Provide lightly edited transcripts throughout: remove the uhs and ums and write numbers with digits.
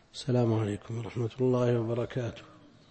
السلام عليكم ورحمة الله وبركاته.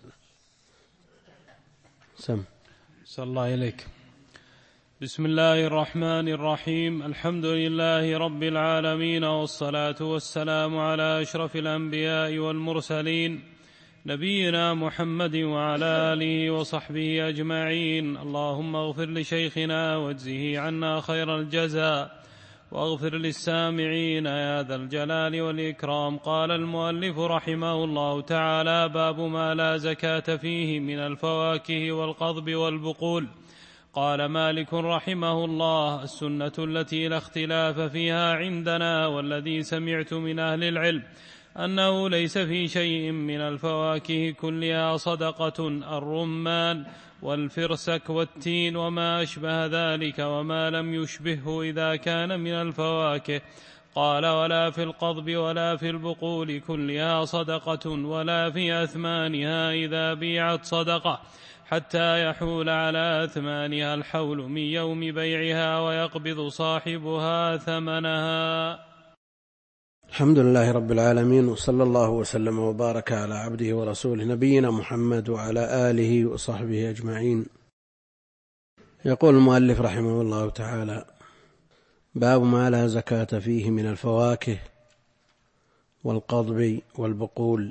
صلى الله إليك. بسم الله الرحمن الرحيم. الحمد لله رب العالمين، والصلاة والسلام على أشرف الأنبياء والمرسلين، نبينا محمد وعلى آله وصحبه أجمعين. اللهم اغفر لشيخنا واجزه عنا خير الجزاء، واغفر للسامعين يا ذا الجلال والإكرام. قال المؤلف رحمه الله تعالى: باب ما لا زكاة فيه من الفواكه والقضب والبقول. قال مالك رحمه الله: السنة التي لا اختلاف فيها عندنا والذي سمعت من أهل العلم أنه ليس في شيء من الفواكه كلها صدقة: الرمان والفرسك والتين وما أشبه ذلك، وما لم يشبهه إذا كان من الفواكه. قال: ولا في القضب ولا في البقول كلها صدقة، ولا في أثمانها إذا بيعت صدقة، حتى يحول على أثمانها الحول من يوم بيعها ويقبض صاحبها ثمنها. الحمد لله رب العالمين، وصلى الله وسلم وبارك على عبده ورسوله نبينا محمد وعلى آله وصحبه أجمعين. يقول المؤلف رحمه الله تعالى: باب ما لا زكاة فيه من الفواكه والقضب والبقول.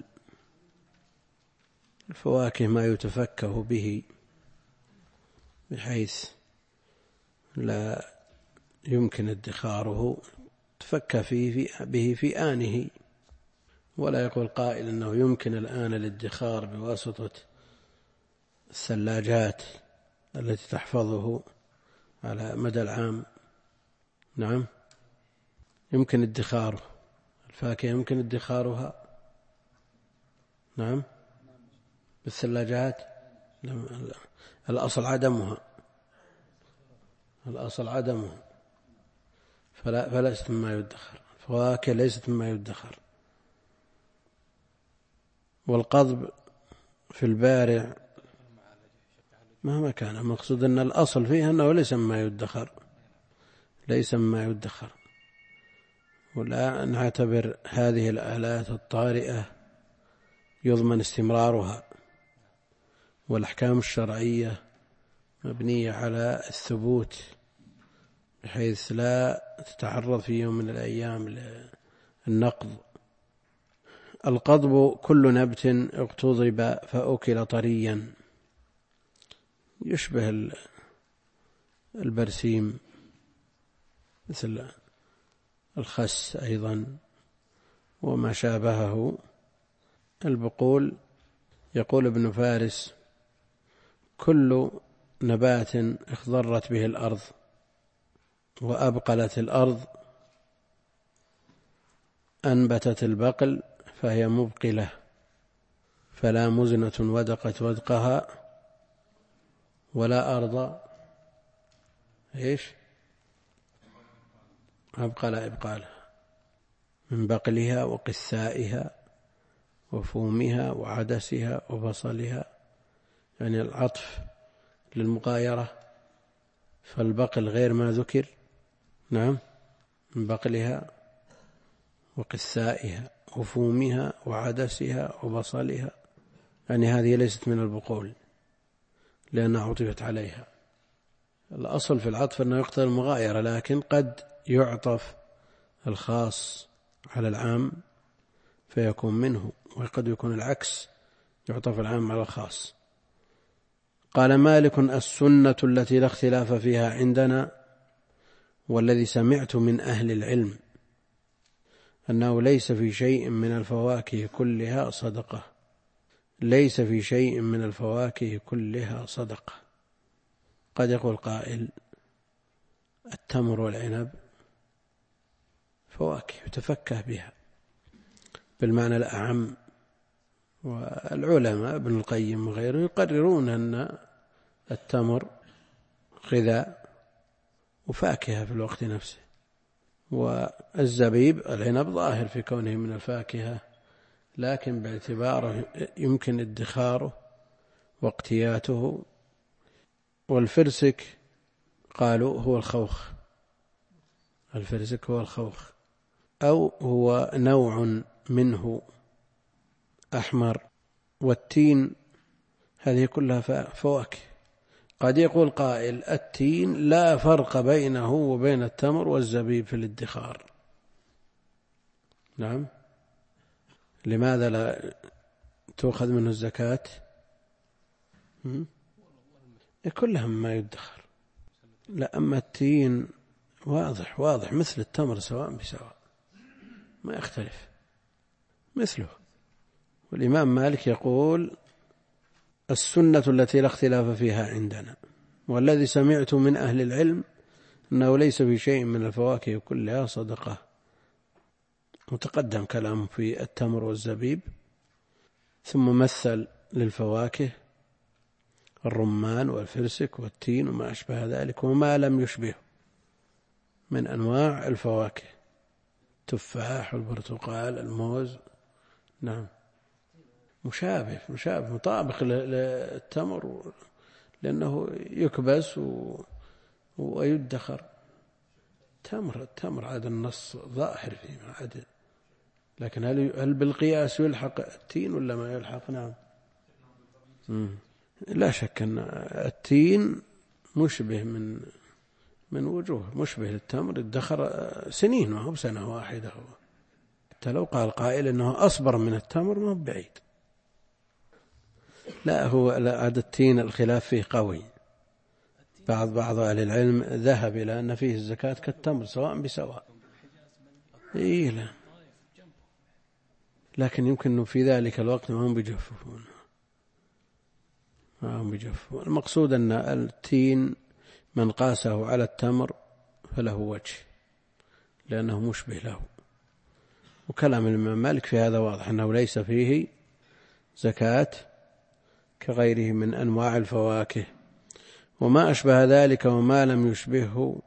الفواكه ما يتفكه به بحيث لا يمكن ادخاره، تفكى به في آنه، ولا يقول قائل أنه يمكن الآن الادخار بواسطة الثلاجات التي تحفظه على مدى العام. نعم، يمكن ادخاره. الفاكهة يمكن ادخارها، نعم، بالثلاجات. الأصل عدمها، الأصل عدمها، فليست مما يدخر. الفواكه ليست مما يدخر. والقضب في البارع مهما كان، المقصود أن الأصل فيها أنه ليس مما يدخر، ليس مما يدخر. ولا نعتبر هذه الآلات الطارئة يضمن استمرارها، والأحكام الشرعية مبنية على الثبوت بحيث لا تتعرض في يوم من الأيام للنقض. القضب كل نبت اقتضب فأكل طريا، يشبه البرسيم مثل الخس أيضا وما شابهه. البقول يقول ابن فارس: كل نبات اخضرت به الأرض وأبقلت الأرض أنبتت البقل فهي مبقلة، فلا مزنة ودقت ودقها ولا أرض أبقل إبقالها، من بقلها وقثائها وفومها وعدسها وبصلها، يعني العطف للمغايرة، فالبقل غير ما ذكر. نعم، من بقلها وقثائها وفومها وعدسها وبصلها، يعني هذه ليست من البقول لأنها عطفت عليها. الأصل في العطف أنه يقتضي المغايرة، لكن قد يعطف الخاص على العام فيكون منه، وقد يكون العكس، يعطف العام على الخاص. قال مالك: السنة التي لا اختلاف فيها عندنا والذي سمعت من أهل العلم أنه ليس في شيء من الفواكه كلها صدقة. ليس في شيء من الفواكه كلها صدقة. قد يقول قائل: التمر والعنب فواكه يتفكه بها بالمعنى الأعم، والعلماء ابن القيم وغيره يقررون أن التمر غذاء وفاكهة في الوقت نفسه، والزبيب العنب ظاهر في كونه من الفاكهة، لكن باعتباره يمكن ادخاره واقتياته. والفرسك قالوا هو الخوخ، الفرسك هو الخوخ، أو هو نوع منه أحمر، والتين، هذه كلها فواكه. قد يقول قائل التين لا فرق بينه وبين التمر والزبيب في الادخار. نعم، لماذا لا تؤخذ منه الزكاة؟ كلهم ما يدخر. لا، أما التين واضح مثل التمر سواء بسواء، ما يختلف مثله. والإمام مالك يقول السنة التي لا اختلاف فيها عندنا، والذي سمعت من أهل العلم أنه ليس في شيء من الفواكه كلها صدقة. وتقدم كلام في التمر والزبيب، ثم مثل للفواكه الرمان والفرسك والتين وما أشبه ذلك وما لم يشبه من أنواع الفواكه، التفاح والبرتقال الموز. نعم، مشابه مطابق للتمر، لأنه يكبس ويدخر. التمر عاد النص ظاهر فيه عاد، لكن هل بالقياس يلحق التين ولا ما يلحق؟ نعم. لا شك أن التين مشبه من وجوه، مشبه للتمر، ادخر سنين وهو سنة واحدة. حتى لو قال قائل أنه أصبر من التمر ما هو بعيد. لا، هو عاد التين الخلاف فيه قوي. بعض أهل العلم ذهب إلى أن فيه الزكاة كالتمر سواء بسواء. لا، لكن يمكن أنه في ذلك الوقت ما هم بيجففون. المقصود أن التين من قاسه على التمر فله وجه، لأنه مشبه له. وكلام الإمام مالك في هذا واضح أنه ليس فيه زكاة كغيره من أنواع الفواكه، وما أشبه ذلك وما لم يشبهه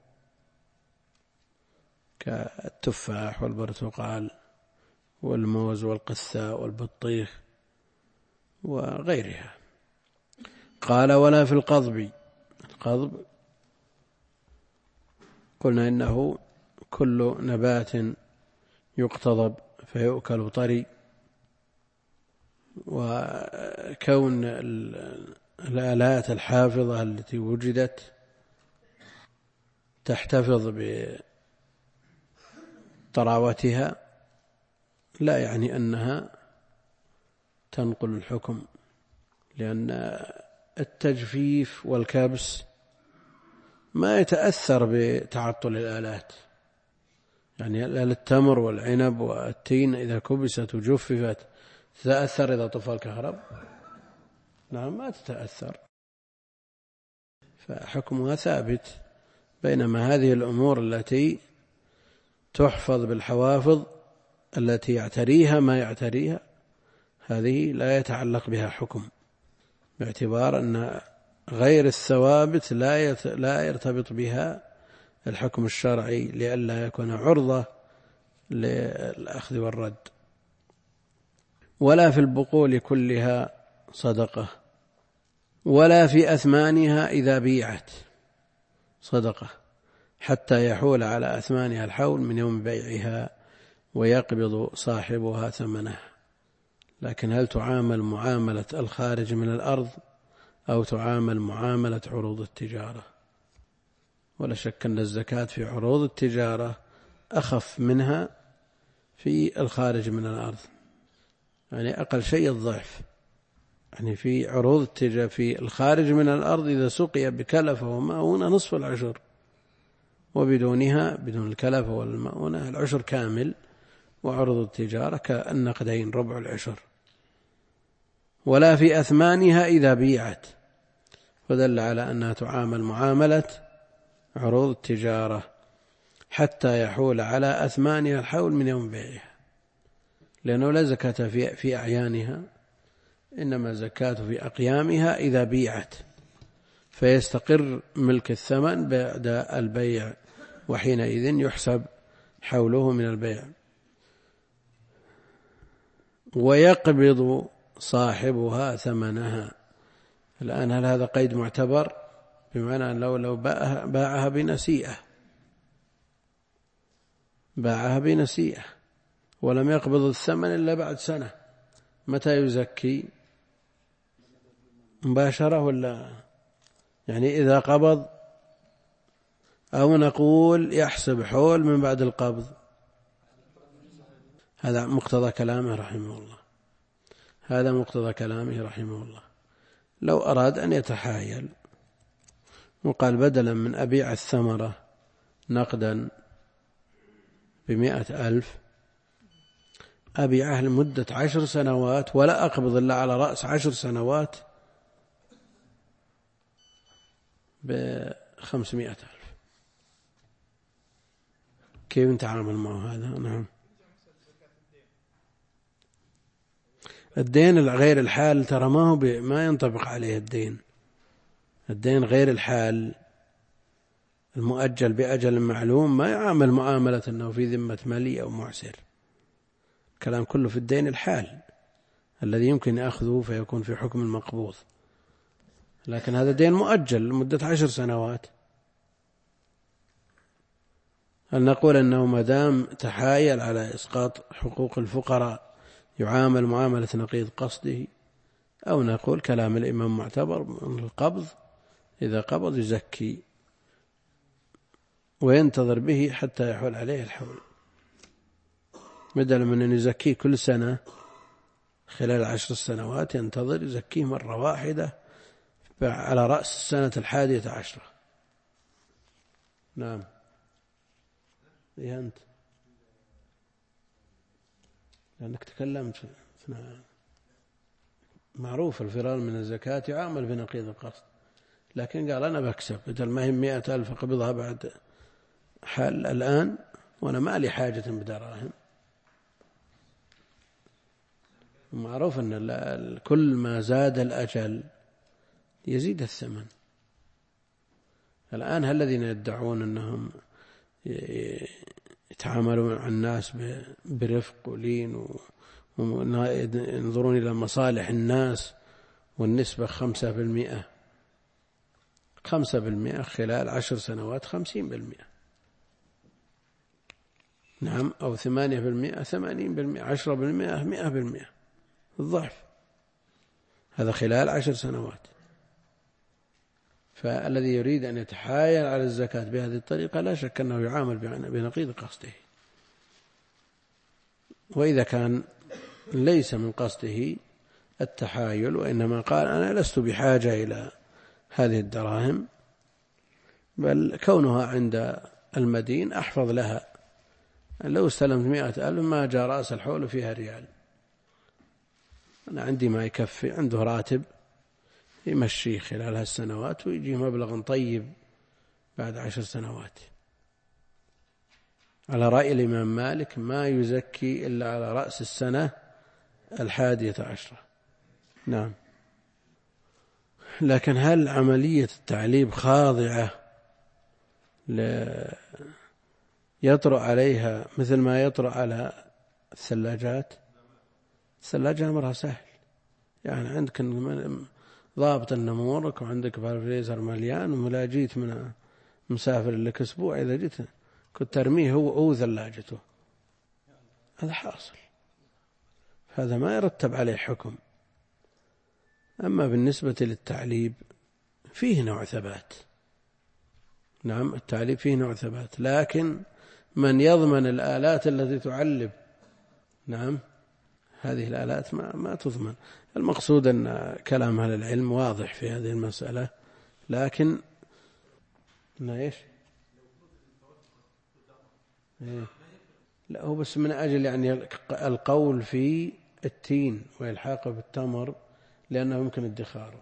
كالتفاح والبرتقال والموز والقثاء والبطيخ وغيرها. قال ولا في القضب. القضب قلنا إنه كل نبات يقتضب فيؤكل طري، وكون الآلات الحافظة التي وجدت تحتفظ بطراوتها لا يعني أنها تنقل الحكم، لأن التجفيف والكبس ما يتأثر بتعطل الآلات. يعني التمر والعنب والتين إذا كبست وجففت تتأثر إذا طفى الكهرب؟ نعم، ما تتأثر، فحكمها ثابت. بينما هذه الأمور التي تحفظ بالحوافظ التي يعتريها ما يعتريها، هذه لا يتعلق بها حكم، باعتبار أن غير الثوابت لا يرتبط بها الحكم الشرعي، لئلا يكون عرضة للأخذ والرد. ولا في البقول كلها صدقة، ولا في أثمانها إذا بيعت صدقة، حتى يحول على أثمانها الحول من يوم بيعها ويقبض صاحبها ثمنها. لكن هل تعامل معاملة الخارج من الأرض أو تعامل معاملة عروض التجارة؟ ولا شك أن الزكاة في عروض التجارة أخف منها في الخارج من الأرض، يعني أقل شيء الضعف. يعني في عروض التجارة في الخارج من الأرض إذا سقي بكلفة ومؤونة نصف العشر، وبدونها بدون الكلفة والمؤونة العشر كامل، وعروض التجارة كالنقدين ربع العشر. ولا في أثمانها إذا بيعت، فدل على أنها تعامل معاملة عروض التجارة حتى يحول على أثمانها الحول من يوم بيعها، لأنه لا زكاة في أعيانها، إنما زكاة في أقيامها إذا بيعت، فيستقر ملك الثمن بعد البيع، وحينئذ يحسب حوله من البيع. ويقبض صاحبها ثمنها. الآن هل هذا قيد معتبر؟ بمعنى أن لو باعها بنسيئة ولم يقبض الثمن إلا بعد سنة متى يزكي؟ مباشرة ولا يعني إذا قبض، أو نقول يحسب حول من بعد القبض؟ هذا مقتضى كلامه رحمه الله، هذا مقتضى كلامه رحمه الله. لو أراد أن يتحايل وقال بدلا من أبيع الثمرة نقدا ب100,000 أبيعه لمدة 10 سنوات ولا أقبض إلا على رأس 10 سنوات ب500,000. كيف نتعامل معه هذا؟ نعم. الدين غير الحال ترى ما ينطبق عليه الدين غير الحال المؤجل بأجل معلوم ما يعامل معاملة أنه في ذمة ملي أو معسر. الكلام كله في الدين الحال الذي يمكن أخذه فيكون في حكم المقبوض، لكن هذا دين مؤجل لمدة 10 سنوات. هل نقول أنه مدام تحايل على إسقاط حقوق الفقراء يعامل معاملة نقيض قصده، أو نقول كلام الإمام معتبر من القبض، إذا قبض يزكي وينتظر به حتى يحول عليه الحول، بدل من أن يزكيه كل سنة خلال 10 سنوات ينتظر يزكيه مرة واحدة على رأس السنة 11. نعم. إيه أنت لأنك تكلمت. معروف الفرار من الزكاة يعامل بنقيض القصد، لكن قال أنا بكسب بدل ما هي 100,000 أقبضها بعد حال الآن وأنا ما لي حاجة بدراهم. معروف أن كل ما زاد الأجل يزيد الثمن. الآن هل الذين يدعون أنهم يتعاملون مع الناس برفق ولين وينظرون إلى مصالح الناس والنسبة 5% خلال 10 سنوات 50%، نعم، أو 8% 80%، 10% 100%، الضعف، هذا خلال 10 سنوات. فالذي يريد أن يتحايل على الزكاة بهذه الطريقة لا شك أنه يعامل بنقيض قصده. وإذا كان ليس من قصده التحايل وإنما قال أنا لست بحاجة إلى هذه الدراهم، بل كونها عند المدين أحفظ لها، لو استلمت 100,000 ما جاء رأس الحول فيها ريال، أنا عندي ما يكفي، عنده راتب يمشي خلال هالسنوات ويجي مبلغ طيب بعد 10 سنوات. على رأي الإمام مالك ما يزكي إلا على رأس السنة 11. نعم. لكن هل عملية التعليب خاضعة يطرأ عليها مثل ما يطرأ على الثلاجات؟ الثلاجة أمرها سهل، يعني عندك ضابط النمورك وعندك بالفريزر مليان، ولا جيت من مسافر لك أسبوع إذا جيت كنت ترميه هو ثلاجته، هذا حاصل، هذا ما يرتب عليه حكم. أما بالنسبة للتعليب فيه نوع ثبات، نعم التعليب فيه نوع ثبات، لكن من يضمن الآلات التي تعلب؟ نعم هذه الآلات ما تضمن. المقصود أن كلام أهل العلم واضح في هذه المسألة، لكن إيش؟ لا هو بس من أجل يعني القول في التين وإلحاقه بالتمر لأنه يمكن ادخاره.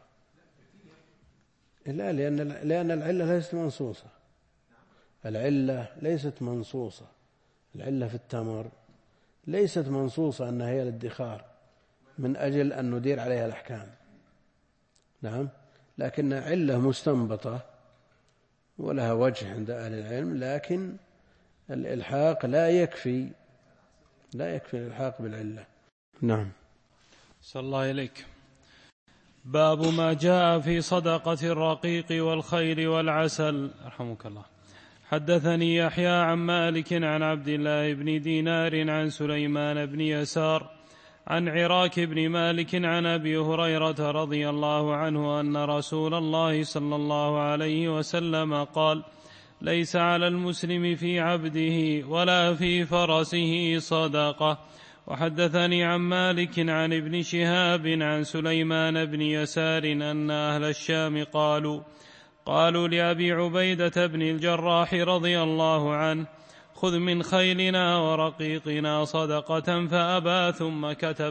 لا، لأن العلة ليست منصوصة، العلة ليست منصوصة، العلة في التمر ليست منصوصة أنها هي الادخار من أجل أن ندير عليها الأحكام، نعم، لكن علة مستنبطة ولها وجه عند أهل العلم، لكن الإلحاق لا يكفي الإلحاق بالعلة. نعم. صلى الله إليك. باب ما جاء في صدقة الرقيق والخير والعسل. رحمك الله. حدثني يحيى عن مالك عن عبد الله بن دينار عن سليمان بن يسار عن عراك بن مالك عن أبي هريرة رضي الله عنه أن رسول الله صلى الله عليه وسلم قال: ليس على المسلم في عبده ولا في فرسه صدقة. وحدثني عن مالك عن ابن شهاب عن سليمان بن يسار أن أهل الشام قالوا لأبي عبيدة بن الجراح رضي الله عنه: خذ من خيلنا ورقيقنا صدقة، فأبى، ثم كتب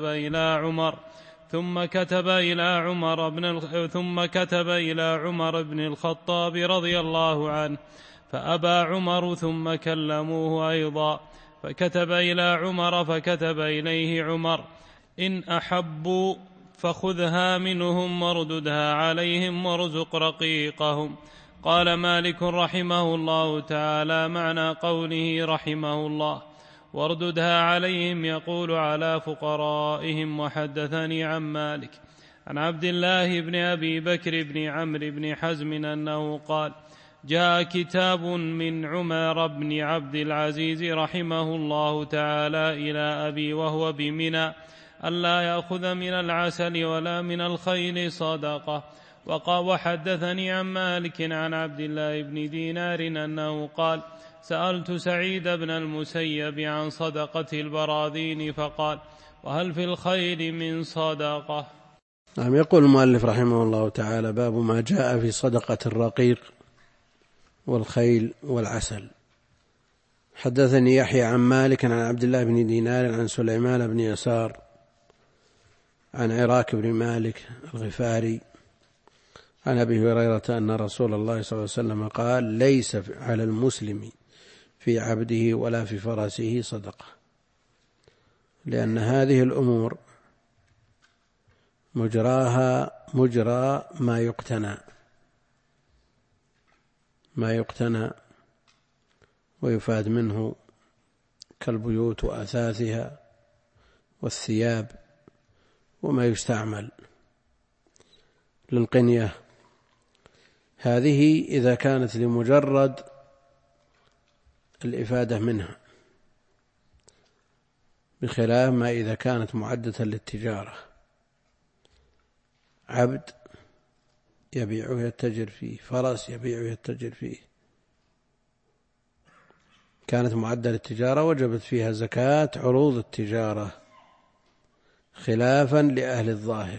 إلى عمر بن الخطاب رضي الله عنه، فأبى عمر، ثم كلموه أيضا، فكتب إلى عمر، فكتب إليه عمر: إن أحبوا فخذها منهم وارددها عليهم وارزق رقيقهم. قال مالك رحمه الله تعالى: معنى قوله رحمه الله وارددها عليهم يقول على فقرائهم. وحدثني عن مالك عن عبد الله بن أبي بكر بن عمرو بن حزم أنه قال: جاء كتاب من عمر بن عبد العزيز رحمه الله تعالى إلى أبي وهو بمنى ألا يأخذ من العسل ولا من الخيل صدقة. وحدثني عن مالك عن عبد الله بن دينار أنه قال: سألت سعيد بن المسيب عن صدقة البراذين فقال: وهل في الخيل من صدقة؟ نعم. يقول المؤلف رحمه الله تعالى: باب ما جاء في صدقة الرقيق والخيل والعسل. حدثني يحيى عن مالك عن عبد الله بن دينار عن سليمان بن يسار عن عراك بن مالك الغفاري عن أبي هريرة أن رسول الله صلى الله عليه وسلم قال: ليس على المسلم في عبده ولا في فرسه صدقة، لأن هذه الأمور مجراها مجرى ما يقتنى ويفاد منه كالبيوت وأثاثها والثياب وما يستعمل للقنية. هذه إذا كانت لمجرد الإفادة منها، بخلاف ما إذا كانت معدة للتجارة، عبد يبيع ويتجر فيه، فرس يبيع ويتجر فيه، كانت معدة للتجارة وجبت فيها زكاة عروض التجارة، خلافا لأهل الظاهر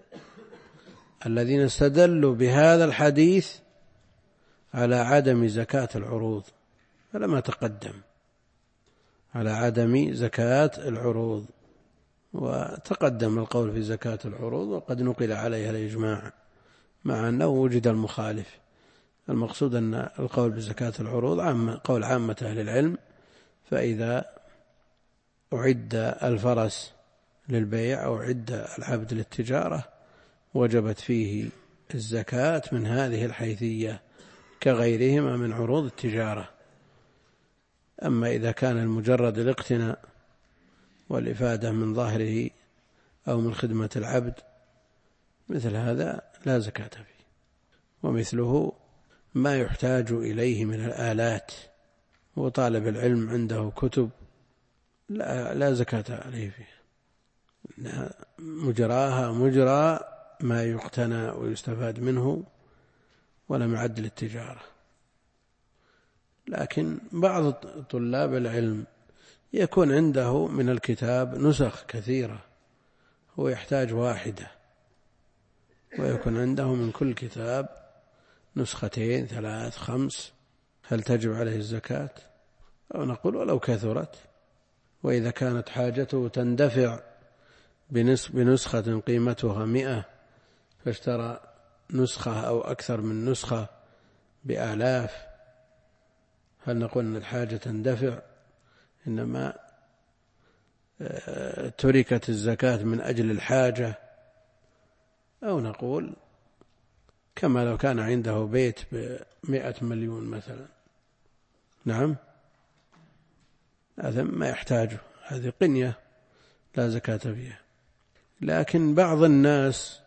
الذين استدلوا بهذا الحديث على عدم زكاة العروض، فلما تقدم على عدم زكاة العروض، وتقدم القول في زكاة العروض وقد نقل عليها الإجماع مع أنه وجد المخالف. المقصود أن القول بزكاة العروض قول عامة أهل العلم، فإذا أعد الفرس للبيع أو أعد العبد للتجارة وجبت فيه الزكاة من هذه الحيثية كغيرهما من عروض التجارة. أما إذا كان المجرد الاقتناء والإفادة من ظاهره أو من خدمة العبد، مثل هذا لا زكاة فيه. ومثله ما يحتاج إليه من الآلات، وطالب العلم عنده كتب لا زكاة عليه فيه، مجراها مجرى ما يقتنى ويستفاد منه ولم يعد للتجارة. لكن بعض طلاب العلم يكون عنده من الكتاب نسخ كثيرة، هو يحتاج واحدة، ويكون عنده من كل كتاب نسختين 3 5، هل تجب عليه الزكاة؟ أو نقول ولو كثرت، وإذا كانت حاجته تندفع بنسخة قيمتها 100 فاشترى نسخة أو أكثر من نسخة ب1000، هل نقول أن الحاجة تندفع؟ إنما تركت الزكاة من أجل الحاجة. أو نقول كما لو كان عنده بيت ب100 مليون مثلا، نعم، هذا ما يحتاجه، هذه قنية لا زكاة فيها. لكن بعض الناس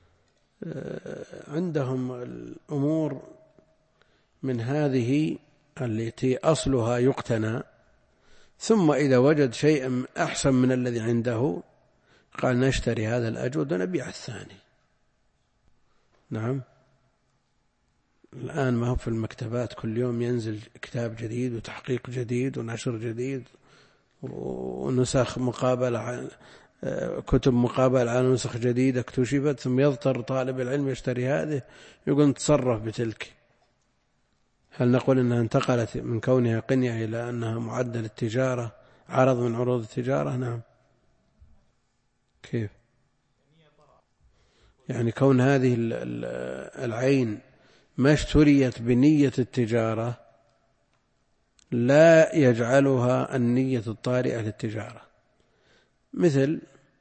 عندهم الأمور من هذه التي أصلها يقتنى، ثم إذا وجد شيئا أحسن من الذي عنده قال نشتري هذا الأجود ونبيع الثاني. نعم. الآن ما هو في المكتبات كل يوم ينزل كتاب جديد وتحقيق جديد ونشر جديد ونسخ مقابلة، كتب مقابلة على نسخ جديدة اكتشفت، ثم يضطر طالب العلم يشتري هذه يقول نتصرف بتلك. هل نقول أنها انتقلت من كونها قنية إلى أنها معدل التجارة، عرض من عروض التجارة؟ نعم. كيف يعني كون هذه العين ما اشتريت بنية التجارة لا يجعلها النية الطارئة للتجارة؟ مثل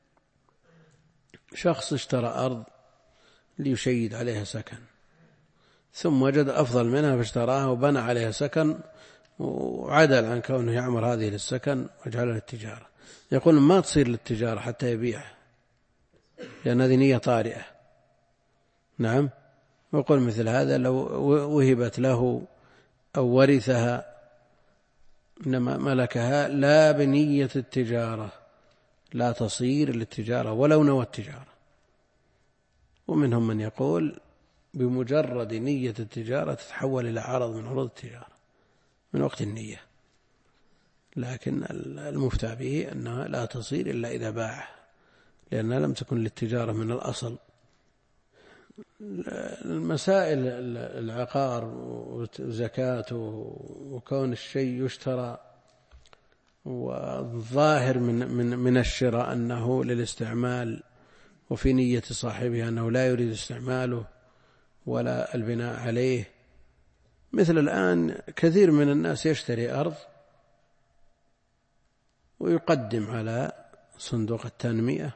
شخص اشترى أرض ليشيد عليها سكن، ثم وجد أفضل منها فاشتراها وبنى عليها سكن وعدل عن كونه يعمر هذه للسكن وجعلها للتجارة. يقول ما تصير للتجارة حتى يبيعها لأن هذه نية طارئة. نعم. ويقول مثل هذا لو وهبت له أو ورثها إنما ملكها لا بنية التجارة لا تصير للتجارة ولو نوى التجارة. ومنهم من يقول بمجرد نية التجارة تتحول إلى عرض من عروض التجارة من وقت النية، لكن المفتى به أنها لا تصير إلا إذا باع لأنها لم تكن للتجارة من الأصل. المسائل العقار وزكاته وكون الشيء يشترى والظاهر من الشراء أنه للاستعمال وفي نية صاحبه أنه لا يريد استعماله ولا البناء عليه. مثل الآن كثير من الناس يشتري أرض ويقدم على صندوق التنمية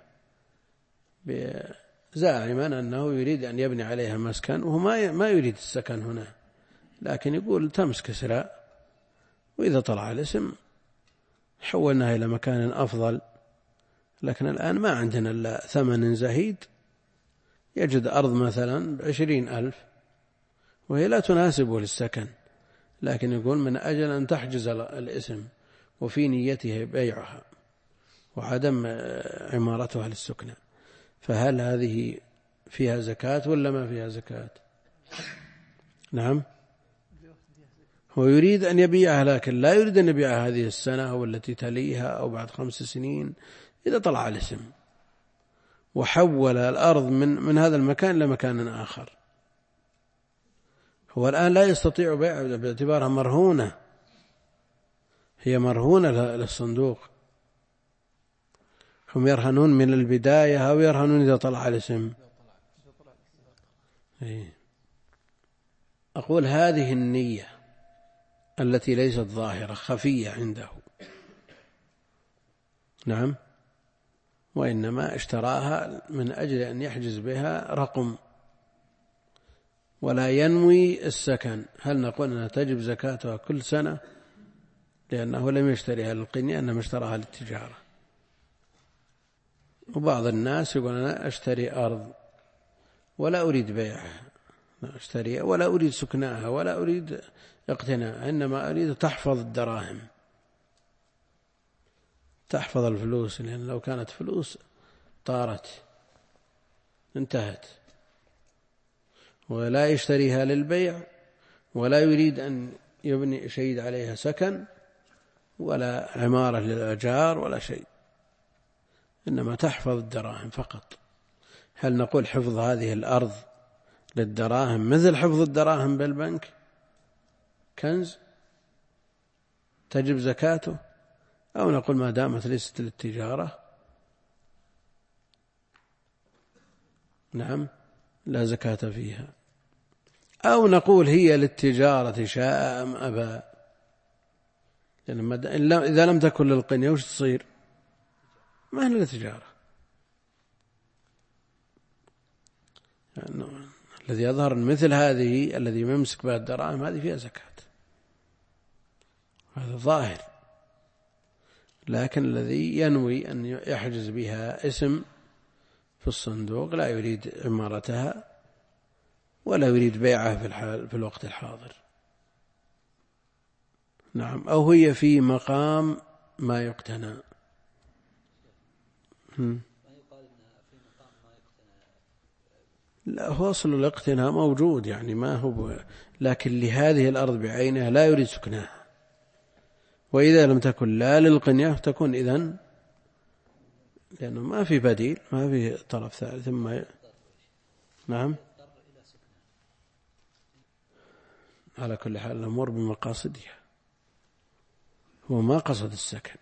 زاعما أنه يريد أن يبني عليها مسكن وهو ما يريد السكن هنا، لكن يقول تمس كسراء، وإذا طلع الاسم حولناها إلى مكان أفضل. لكن الآن ما عندنا إلا ثمن زهيد، يجد أرض مثلا ب20,000 وهي لا تناسبه للسكن، لكن يقول من أجل أن تحجز الاسم وفي نيته بيعها وعدم عمارتها للسكنى. فهل هذه فيها زكاة ولا ما فيها زكاة؟ نعم. هو يريد أن يبيعها لكن لا يريد أن يبيعها هذه السنة أو التي تليها أو بعد 5 سنين. إذا طلع الاسم وحول الأرض من هذا المكان إلى مكان آخر، هو الآن لا يستطيع بيعها باعتبارها مرهونة، هي مرهونة للصندوق. هم يرهنون من البداية أو يرهنون إذا طلع الاسم؟ أقول هذه النية التي ليست ظاهرة خفية عنده. نعم. وإنما اشتراها من أجل أن يحجز بها رقم ولا ينوي السكن. هل نقول أنها تجب زكاتها كل سنة لأنه لم يشتريها للقنية إنما اشتراها للتجارة؟ وبعض الناس يقول أنا أشتري أرض ولا أريد بيعها، أشتريها ولا أريد سكناها ولا أريد اقتناء، إنما أريد تحفظ الدراهم، تحفظ الفلوس، لأن لو كانت فلوس طارت انتهت. ولا يشتريها للبيع ولا يريد أن يبني شيء عليها سكن ولا عمارة للأجار ولا شيء، إنما تحفظ الدراهم فقط. هل نقول حفظ هذه الأرض للدراهم مثل حفظ الدراهم بالبنك كنز تجب زكاته، أو نقول ما دامت ليست للتجارة نعم لا زكاة فيها، أو نقول هي للتجارة شاء أم أبى؟ إذا لم تكن للقنية وش تصير؟ ما هي للتجارة. يعني الذي يظهر مثل هذه الذي يمسك بها الدراهم هذه فيها زكاة، هذا ظاهر. لكن الذي ينوي أن يحجز بها اسم في الصندوق لا يريد عمارتها ولا يريد بيعها في الوقت الحاضر. نعم. أو هي في مقام ما يقتنى. لا، هو أصل الاقتناء موجود يعني ما هو، لكن لهذه الأرض بعينها لا يريد سكنها، وإذا لم تكن لا للقنية تكون إذن، لأنه ما في بديل، ما في طرف ثالث. نعم، على كل حال الأمور بمقاصدها، هو ما قصد السكن،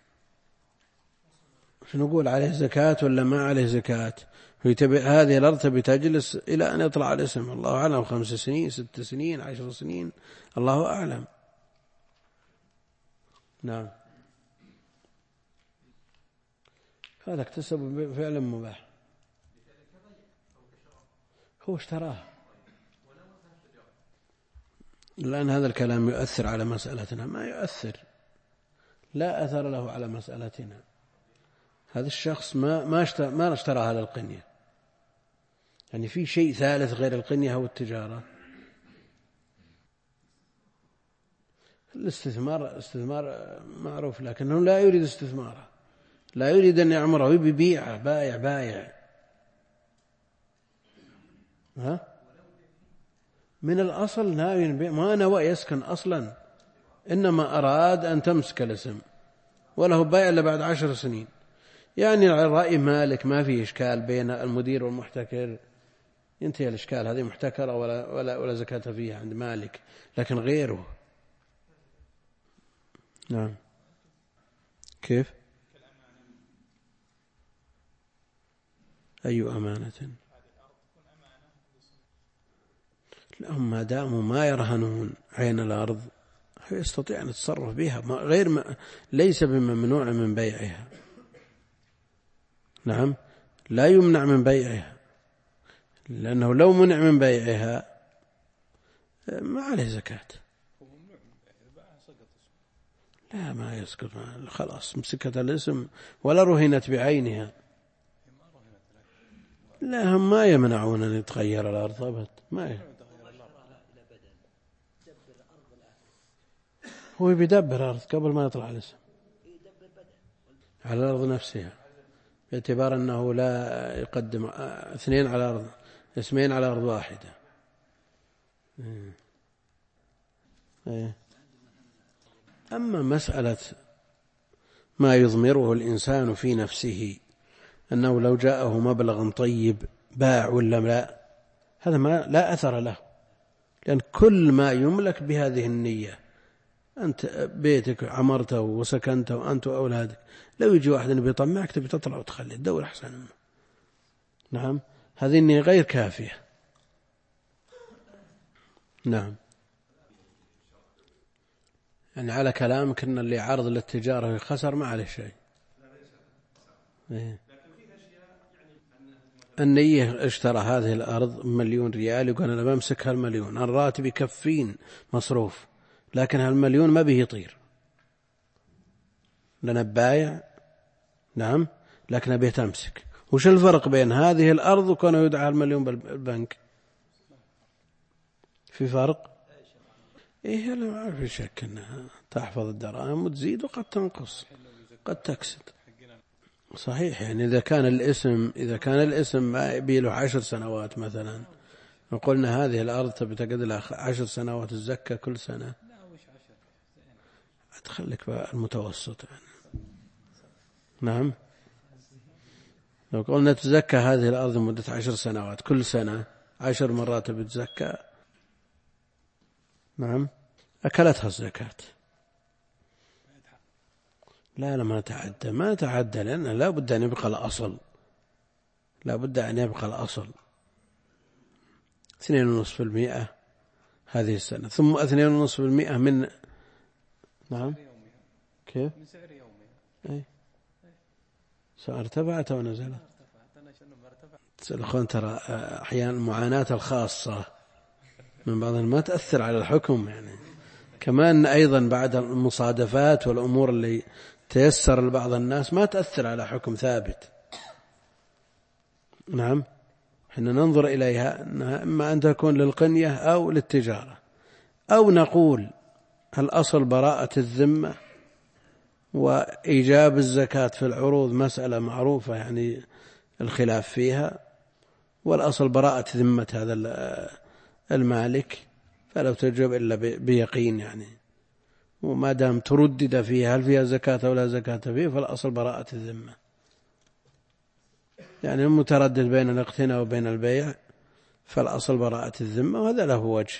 نقول عليه زكاة ولا ما عليه زكاة؟ هذه الأرض تبي تجلس إلى أن يطلع الاسم، الله أعلم، 5 سنين 6 سنين 10 سنين، الله أعلم. نعم، هذا اكتسب فعلا مباح، هو اشتراه، لأن هذا الكلام يؤثر على مسألتنا، ما يؤثر، لا أثر له على مسألتنا. هذا الشخص ما اشتراها للقنية، يعني في شيء ثالث غير القنية أو التجارة. الاستثمار معروف، لكنه لا يريد استثماره، لا يريد أن يعمره، ببيعه، بايع. من الأصل ما نوى يسكن أصلا، إنما أراد أن تمسك الاسم، وله بايع إلا بعد 10 سنين. يعني على رأي مالك ما في إشكال بين المدير والمحتكر، ينتهي الإشكال، هذه محتكرة ولا زكاة فيها عند مالك، لكن غيره. نعم، كيف؟ أي أمانة؟ لهم ما داموا ما يرهنون عين الأرض يستطيع أن يتصرف بها، ليس بممنوع من بيعها. نعم، لا يمنع من بيعها، لأنه لو منع من بيعها ما عليه زكاة. لا، ما يسقط، خلاص مسكت الاسم ولا رهنت بعينها. لا، هم ما يمنعون أن يتغير الأرض أبد، هو بيدبر الأرض قبل ما يطلع الاسم على الأرض نفسها، باعتبار أنه لا يقدم 2 على أرض، اسمين على أرض واحدة. أما مسألة ما يضمره الإنسان في نفسه أنه لو جاءه مبلغ طيب باع ولا لا، هذا ما لا أثر له، لأن كل ما يملك بهذه النية. أنت بيتك عمرته وسكنته وأنت وأولادك، لو يجي واحد بيطمعك تبي تطلع وتخلي الدور أحسن منه. نعم، هذه النية غير كافية. نعم، يعني على كلامك أن اللي عرض للتجارة خسر ما عليه شيء. النية اشترى هذه الأرض 1,000,000 ريال، يقول أنا بمسك هال1,000,000، الراتب يكفين مصروف، لكن هال1,000,000 ما به يطير، لأنا بايع. نعم، لكن أبيه تمسك. وش الفرق بين هذه الأرض وكونه يدعى هال1,000,000 بالبنك؟ في فرق؟ إيه، لا، ما في شك أنها تحفظ الدراهم وتزيد وقد تنقص، قد تكسد. صحيح، يعني إذا كان الاسم ما يبيله 10 سنوات مثلا، وقلنا هذه الأرض تبي تقعد لها 10 سنوات الزكاة كل سنة، أتخليك المتوسط يعني. نعم، لو قلنا تزكى هذه الأرض مدة 10 سنوات، كل سنة 10 مرات بتزكى، نعم، أكلتها الزكاة. لا، ما تعدى لأن لا بد أن يبقى الأصل، 2.5% هذه السنة، ثم 2.5% من. نعم، كيف؟ من سعر يومي. سعر ارتفعت أو نزلت؟ الأخوان ترى أحيانا المعاناة الخاصة من بعض ما تأثر على الحكم، يعني كمان أيضا بعد المصادفات والأمور اللي تيسر لبعض الناس ما تأثر على حكم ثابت. نعم، حين ننظر إليها أنها إما أن تكون للقنية أو للتجارة، أو نقول الأصل براءة الذمة وإيجاب الزكاة في العروض مسألة معروفة يعني الخلاف فيها، والأصل براءة ذمة هذا المالك، فلا تجب إلا بيقين يعني، وما دام تردد فيها هل فيها زكاة أو لا زكاة فيه، فالأصل براءة الذمة. يعني المتردد بين الاقتناء وبين البيع فالأصل براءة الذمة، وهذا له وجه،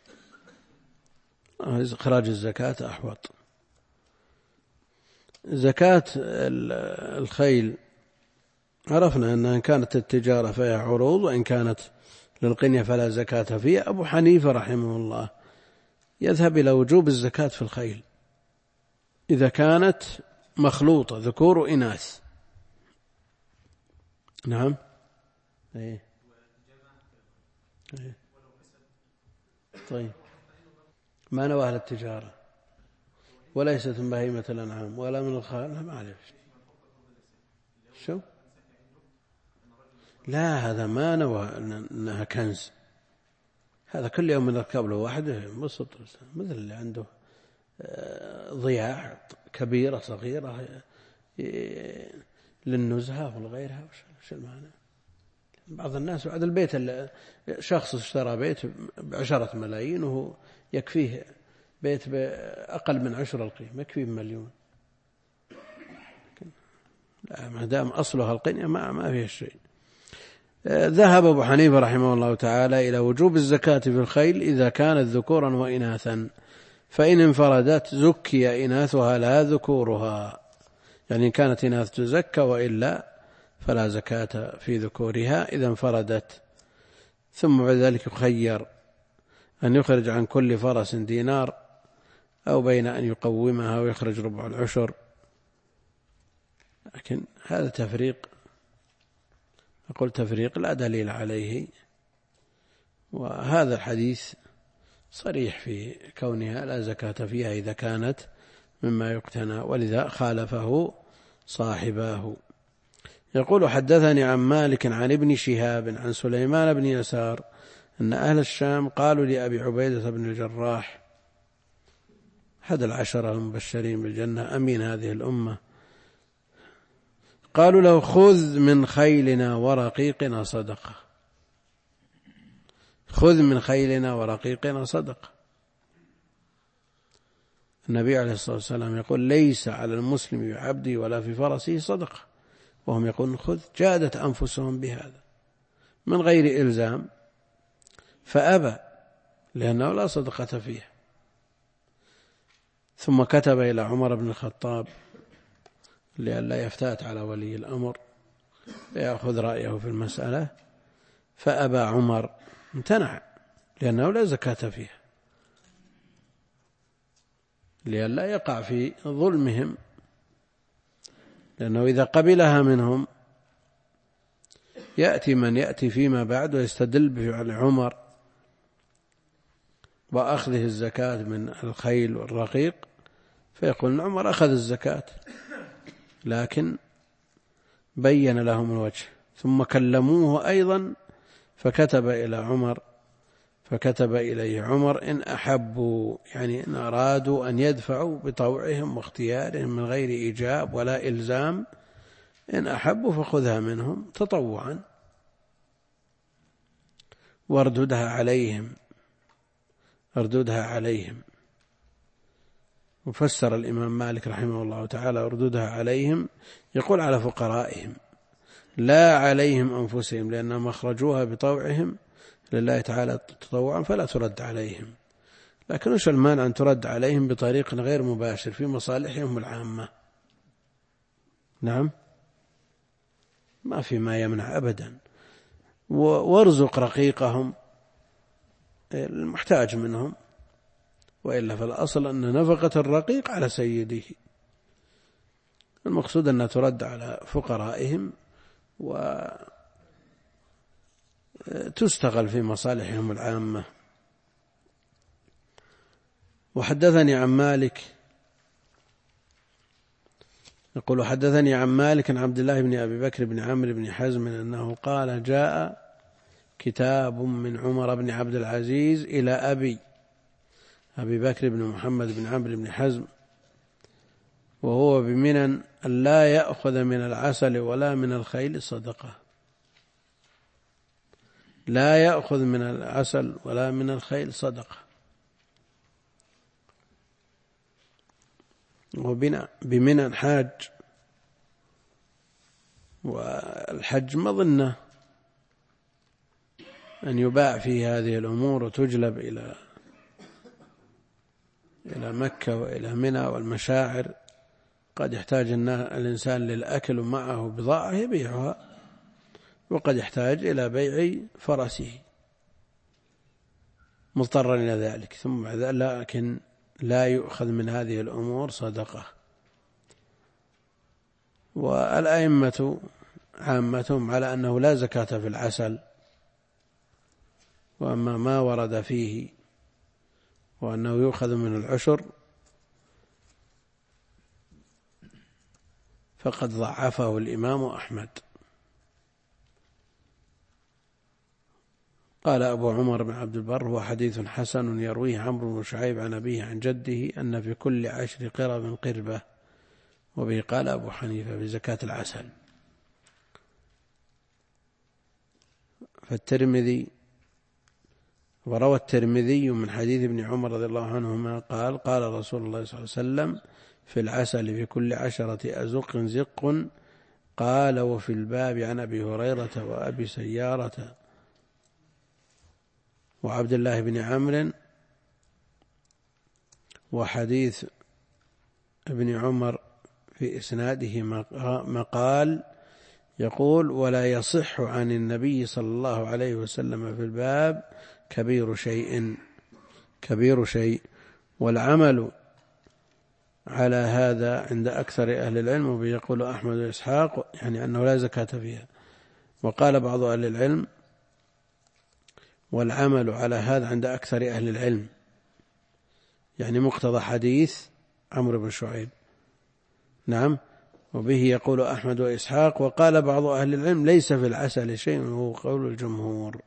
إخراج الزكاة أحوط. زكاة الخيل عرفنا أنها إن كانت التجارة فيها عروض، وإن كانت للقنية فلا زكاة فيها. أبو حنيفة رحمه الله يذهب إلى وجوب الزكاة في الخيل إذا كانت مخلوطة ذكور وإناث. نعم. أيه. أيه. طيب، ما نواه التجارة وليست من بهيمة الأنعام ولا من الخيل، ما أعرف شو. لا، هذا ما نوى أنها كنز، هذا كل يوم يركب له واحد مثل اللي عنده ضياع كبيرة صغيرة للنزهة والغيرها. وش المعنى؟ بعض الناس بعد البيت، شخص اشترى بيت ب10 ملايين وهو يكفيه بيت بأقل من 10 القيمة، يكفيه بمليون. لا، ما دام أصلها القنية ما فيه شيء. ذهب أبو حنيفة رحمه الله تعالى إلى وجوب الزكاة في الخيل إذا كانت ذكورا وإناثا، فإن انفردت زكي إناثها لا ذكورها، يعني إن كانت إناث تزكى، وإلا فلا زكاة في ذكورها إذا انفردت. ثم بعد ذلك يخير أن يخرج عن كل فرس دينار، أو بين أن يقومها ويخرج ربع العشر، لكن هذا تفريق، أقول تفريق لا دليل عليه، وهذا الحديث صريح في كونها لا زكاة فيها إذا كانت مما يقتنى، ولذا خالفه صاحباه. يقول: حدثني عن مالك عن ابن شهاب عن سليمان بن يسار أن أهل الشام قالوا لأبي عبيدة بن الجراح أحد 10 المبشرين بالجنة أمين هذه الأمة، قالوا له: خذ من خيلنا ورقيقنا صدقة، خذ من خيلنا ورقيقنا صدقة. النبي عليه الصلاة والسلام يقول: ليس على المسلم بعبده ولا في فرسه صدقة، وهم يقولون خذ. جادت أنفسهم بهذا من غير إلزام، فأبى لأنه لا صدقة فيه. ثم كتب إلى عمر بن الخطاب لئلا يفتات على ولي الأمر يأخذ رأيه في المسألة، فأبى عمر، امتنع لأنه لا زكاة فيه، لئلا يقع في ظلمهم، لأنه إذا قبلها منهم يأتي من يأتي فيما بعد ويستدل بفعل عمر وأخذه الزكاة من الخيل والرقيق، فيقول إن عمر أخذ الزكاة لكن بين لهم الوجه. ثم كلموه أيضا فكتب إليه عمر إن أحبوا، يعني إن أرادوا أن يدفعوا بطوعهم واختيارهم من غير إيجاب ولا إلزام، إن أحبوا فخذها منهم تطوعا وارددها عليهم. وفسر الإمام مالك رحمه الله تعالى ارددها عليهم، يقول على فقرائهم لا عليهم أنفسهم، لأنهم أخرجوها بطوعهم لله تعالى تطوعا فلا ترد عليهم. لكن وش المانع أن ترد عليهم بطريق غير مباشر في مصالحهم العامة؟ نعم، ما في ما يمنع أبدا. وارزق رقيقهم المحتاج منهم، وإلا فالأصل أن نفقة الرقيق على سيده، المقصود أنها ترد على فقرائهم وتستغل في مصالحهم العامة. وحدثني عن مالك يقول: حدثني عن مالك عن عبد الله بن أبي بكر بن عمرو بن حزم أنه قال: جاء كتاب من عمر بن عبد العزيز إلى أبي بكر بن محمد بن عمرو بن حزم وهو بمنى أن لا يأخذ من العسل ولا من الخيل صدقة. لا يأخذ من العسل ولا من الخيل صدقة. بمنى حاج، والحج مظنة أن يباع فيه هذه الأمور وتجلب إلى مكة وإلى منى والمشاعر. قد يحتاج الإنسان للأكل ومعه بضاعة يبيعها، وقد يحتاج إلى بيع فرسه مضطرا إلى ذلك، ثم لكن لا يؤخذ من هذه الأمور صدقة. والأئمة عامتهم على أنه لا زكاة في العسل، وأما ما ورد فيه وأنه يؤخذ من العشر فقد ضعفه الإمام أحمد. قال أبو عمر بن عبد البر: هو حديث حسن يرويه عمرو بن شعيب عن أبيه عن جده أن في كل 10 قرب قربة. وبه قال أبو حنيفة في زكاة العسل. وروى الترمذي من حديث ابن عمر رضي الله عنهما قال: قال رسول الله صلى الله عليه وسلم: في العسل في كل 10 أزق زق. قال: وفي الباب عن أبي هريرة وأبي سيارة وعبد الله بن عمرو. وحديث ابن عمر في إسناده مقال يقول: ولا يصح عن النبي صلى الله عليه وسلم في الباب كبير شيء. والعمل على هذا عند أكثر أهل العلم، وبيقول أحمد وإسحاق يعني أنه لا زكاة فيها. وقال بعض أهل العلم: والعمل على هذا عند أكثر أهل العلم يعني مقتضى حديث عمرو بن شعيب. نعم. وبه يقول أحمد وإسحاق. وقال بعض أهل العلم: ليس في العسل شيء، وهو قول الجمهور.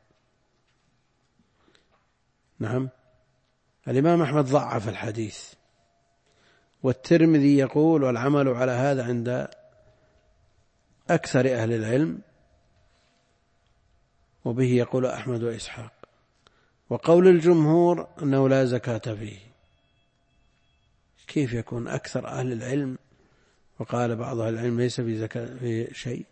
نعم. الإمام أحمد ضعف الحديث. والترمذي يقول: والعمل على هذا عند أكثر أهل العلم، وبه يقول أحمد وإسحاق. وقول الجمهور أنه لا زكاة فيه. كيف يكون أكثر أهل العلم وقال بعض أهل العلم ليس في زكاة في شيء؟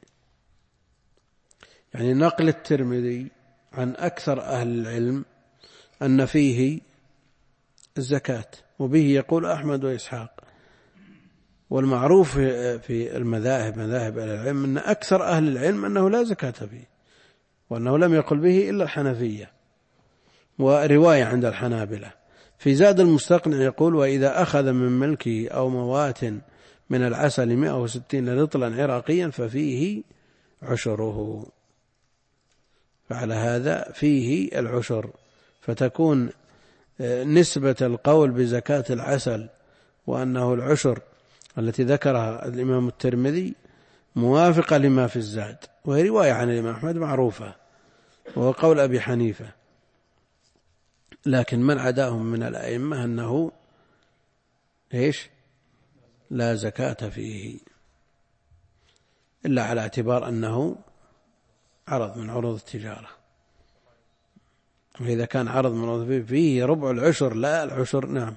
يعني نقل الترمذي عن أكثر أهل العلم أن فيه الزكاة، وبه يقول أحمد وإسحاق. والمعروف في المذاهب، مذاهب أهل العلم، أن أكثر أهل العلم أنه لا زكاة فيه، وأنه لم يقل به إلا الحنفية، ورواية عند الحنابلة. في زاد المستقنع يقول: وإذا أخذ من ملكه أو موات من العسل 160 رطلا عراقيا ففيه عشره. فعلى هذا فيه العشر، فتكون نسبة القول بزكاة العسل وأنه العشر التي ذكرها الإمام الترمذي موافقة لما في الزاد، وهي رواية عن الإمام أحمد معروفة، وهو قول أبي حنيفة. لكن من عداهم من الأئمة أنه لا زكاة فيه، إلا على اعتبار أنه عرض من عروض التجارة. وإذا كان عرض من عروض فيه ربع العشر لا العشر. نعم.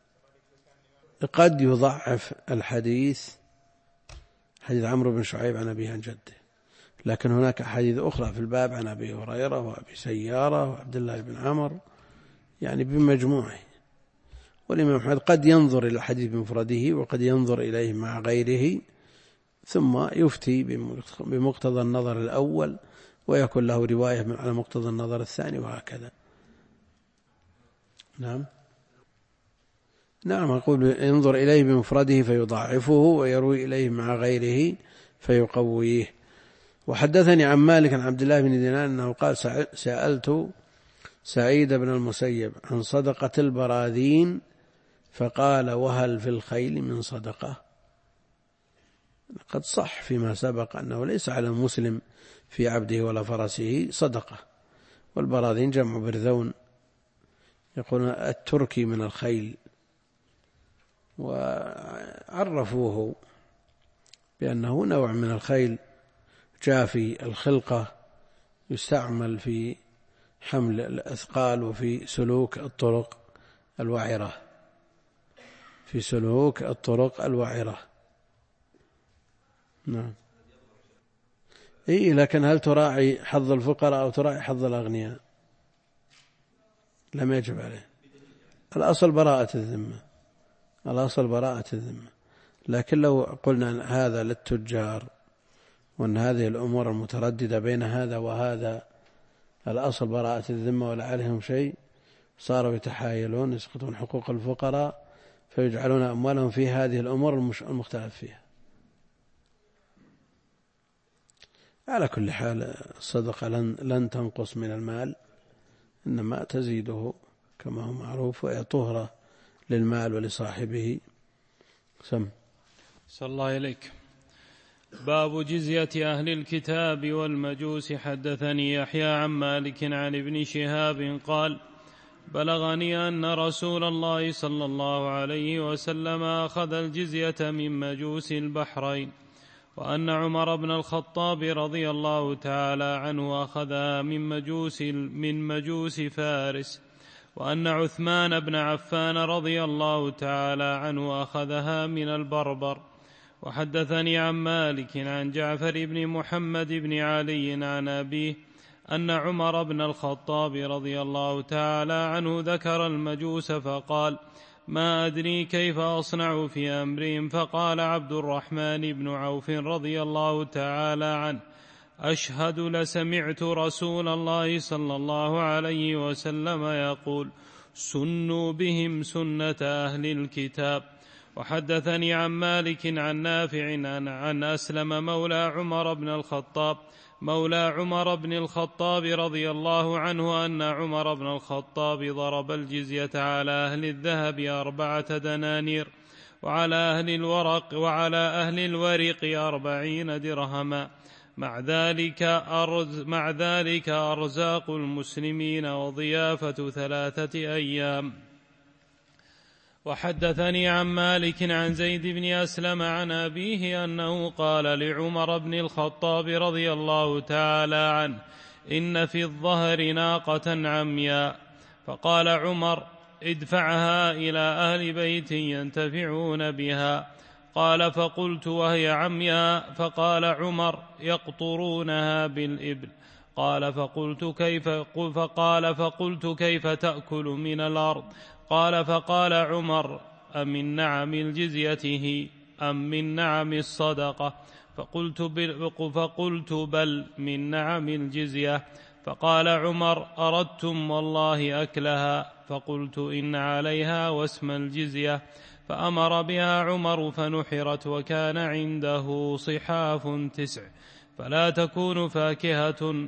قد يضعف الحديث، حديث عمرو بن شعيب عن أبيه عن جده، لكن هناك حديث أخرى في الباب عن أبي هريرة وأبي سيارة وعبد الله بن عمر، يعني بمجموعه. والإمام أحمد قد ينظر إلى الحديث بمفرده وقد ينظر إليه مع غيره، ثم يفتي بمقتضى النظر الأول، ويكون له رواية على مقتضى النظر الثاني، وهكذا. نعم. أقول ينظر إليه بمفرده فيضاعفه، ويروي إليه مع غيره فيقويه. وحدثني عن مالك عن عبد الله بن دينار أنه قال: سألت سعيد بن المسيب عن صدقة البراذين فقال: وهل في الخيل من صدقة؟ قد صح فيما سبق أنه ليس على المسلم في عبده ولا فرسه صدقة. والبراذين جمع برذون، يقولون التركي من الخيل، وعرفوه بأنه نوع من الخيل جافي الخلقة، يستعمل في حمل الأثقال وفي سلوك الطرق الوعرة، في سلوك الطرق الوعرة. نعم. لكن هل تراعي حظ الفقراء أو تراعي حظ الأغنياء؟ لم يجب عليه. الأصل براءة الذمة، الأصل براءة الذمة. لكن لو قلنا أن هذا للتجار وأن هذه الأمور المترددة بين هذا وهذا الأصل براءة الذمة ولا عليهم شيء، صاروا يتحايلون يسقطون حقوق الفقراء فيجعلون أموالهم في هذه الأمور المختلف فيها. على كل حال الصدقة لن تنقص من المال، إنما تزيده كما هو معروف، وهي طهرة للمال ولصاحبه. سم. صلى الله إليك. باب جزية أهل الكتاب والمجوس. حدثني يحيى عن مالك عن ابن شهاب قال: بلغني أن رسول الله صلى الله عليه وسلم أخذ الجزية من مجوس البحرين، وأن عمر بن الخطاب رضي الله تعالى عنه أخذها من مجوس فارس، وأن عثمان بن عفان رضي الله تعالى عنه أخذها من البربر. وحدثني عن مالك عن جعفر بن محمد بن علي عن أبيه أن عمر بن الخطاب رضي الله تعالى عنه ذكر المجوس فقال: ما أدري كيف أصنع في أمرهم. فقال عبد الرحمن بن عوف رضي الله تعالى عنه: أشهد لسمعت رسول الله صلى الله عليه وسلم يقول: سنوا بهم سنة أهل الكتاب. وحدثني عن مالك عن نافع عن أسلم مولى عمر بن الخطاب رضي الله عنه أن عمر بن الخطاب ضرب الجزية على أهل الذهب 4 دنانير، وعلى أهل الورق 40 درهما، مع ذلك أرزاق المسلمين وضيافة 3 أيام. وحدثني عن مالك عن زيد بن أسلم عن أبيه أنه قال لعمر بن الخطاب رضي الله تعالى عنه: إن في الظهر ناقة عمياء. فقال عمر: ادفعها إلى أهل بيت ينتفعون بها. قال: فقلت: وهي عمياء؟ فقال عمر: يقطرونها بالإبل. قال: فقلت: كيف تأكل من الأرض؟ قال: فقال عمر: أمن نعم الجزية هي أم من نعم الصدقة؟ فقلت: بل من نعم الجزية. فقال عمر: أردتم والله أكلها. فقلت: إن عليها واسم الجزية. فأمر بها عمر فنحرت، وكان عنده صحاف 9، فلا تكون فاكهة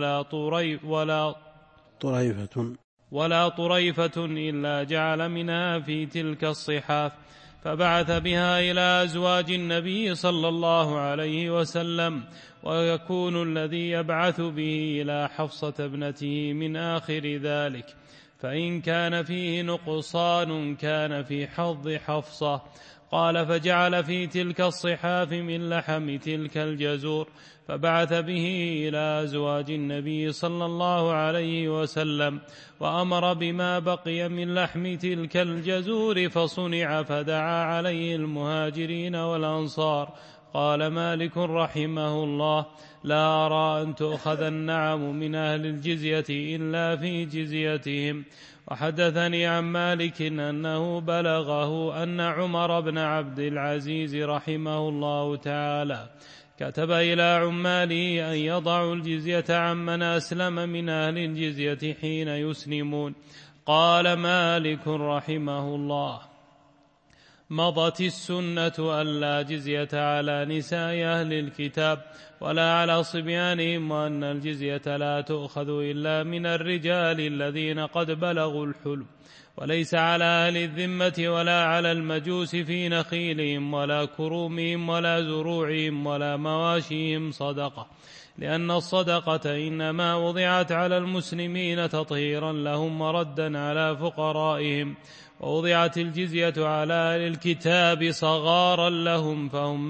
ولا طريفة إلا جعل منها في تلك الصحاف. فبعث بها إلى أزواج النبي صلى الله عليه وسلم، ويكون الذي يبعث به إلى حفصة ابنته من آخر ذلك، فإن كان فيه نقصان كان في حظ حفصة. قال: فجعل في تلك الصحاف من لحم تلك الجزور، فبعث به إلى أزواج النبي صلى الله عليه وسلم، وأمر بما بقي من لحم تلك الجزور فصنع، فدعا عليه المهاجرين والأنصار. قال مالك رحمه الله: لا أرى أن تؤخذ النعم من أهل الجزية إلا في جزيتهم. وحدثني عن مالك أنه بلغه أن عمر بن عبد العزيز رحمه الله تعالى كتب إلى عماله أن يضعوا الجزية عمن أسلم من أهل الجزية حين يسلمون. قال مالك رحمه الله: مضت السنة ألا جزية على نساء أهل الكتاب ولا على صبيانهم، وأن الجزية لا تؤخذ إلا من الرجال الذين قد بلغوا الحلم، وليس على أهل الذمة ولا على المجوس في نخيلهم ولا كرومهم ولا زروعهم ولا مواشيهم صدقة، لأن الصدقة إنما وضعت على المسلمين تطهيرا لهم وردا على فقرائهم، ووضعت الجزية على أهل الكتاب صغارا لهم، فهم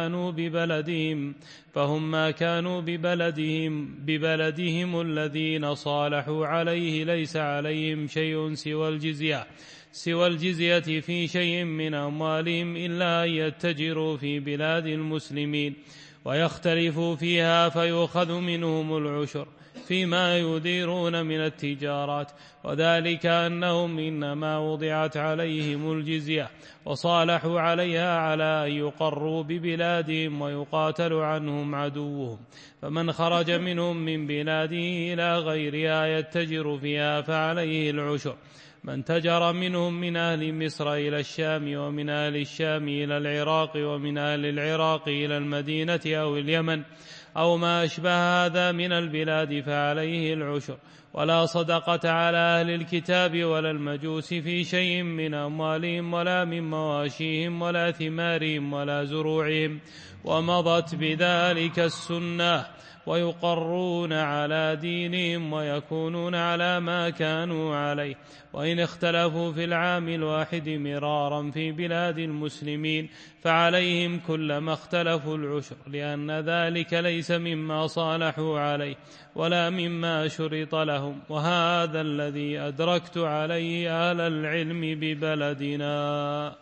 ما كانوا ببلدهم الذين صالحوا عليه ليس عليهم شيء سوى الجزية في شيء من أموالهم إلا أن يتجروا في بلاد المسلمين ويختلفوا فيها فيؤخذ منهم العشر فيما يديرون من التجارات، وذلك أنهم إنما وضعت عليهم الجزية وصالحوا عليها على أن يقروا ببلادهم ويقاتل عنهم عدوهم، فمن خرج منهم من بلاده إلى غيرها يتجر فيها فعليه العشر. من تجر منهم من أهل مصر إلى الشام، ومن أهل الشام إلى العراق، ومن أهل العراق إلى المدينة أو اليمن أو ما أشبه هذا من البلاد فعليه العشر. ولا صدقة على أهل الكتاب ولا المجوس في شيء من أموالهم ولا من مواشيهم ولا ثمارهم ولا زروعهم، ومضت بذلك السنة، ويقرون على دينهم ويكونون على ما كانوا عليه، وإن اختلفوا في العام الواحد مرارا في بلاد المسلمين فعليهم كلما اختلفوا العشر، لأن ذلك ليس مما صالحوا عليه ولا مما شرط لهم، وهذا الذي أدركت عليه أهل العلم ببلدنا.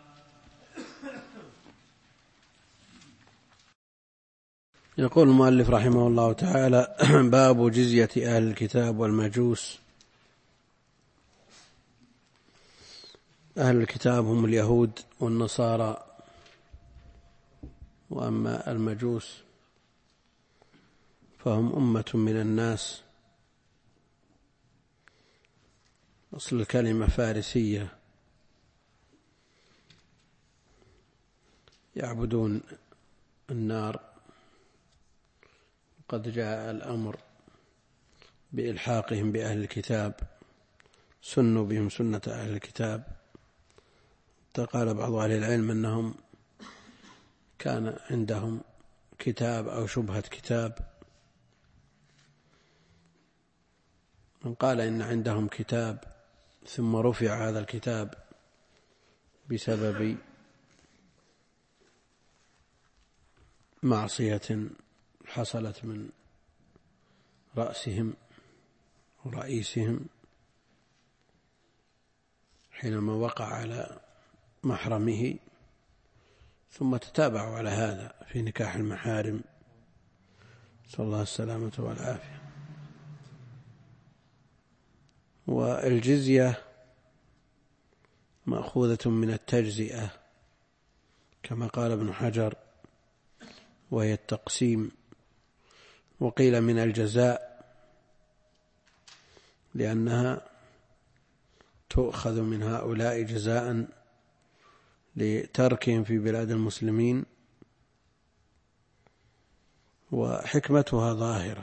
يقول المؤلف رحمه الله تعالى: باب جزية أهل الكتاب والمجوس. أهل الكتاب هم اليهود والنصارى، وأما المجوس فهم أمة من الناس. أصل الكلمة فارسية، يعبدون النار. قد جاء الأمر بإلحاقهم بأهل الكتاب، سنوا بهم سنة أهل الكتاب. قال بعض أهل العلم أنهم كان عندهم كتاب أو شبهة كتاب، من قال إن عندهم كتاب ثم رفع هذا الكتاب بسبب معصية حصلت من رأسهم ورئيسهم حينما وقع على محرمه، ثم تتابعوا على هذا في نكاح المحارم، نسأل الله السلامة والعافية. والجزية مأخوذة من التجزئة كما قال ابن حجر، وهي التقسيم، وقيل من الجزاء لأنها تؤخذ من هؤلاء جزاء لتركهم في بلاد المسلمين، وحكمتها ظاهرة،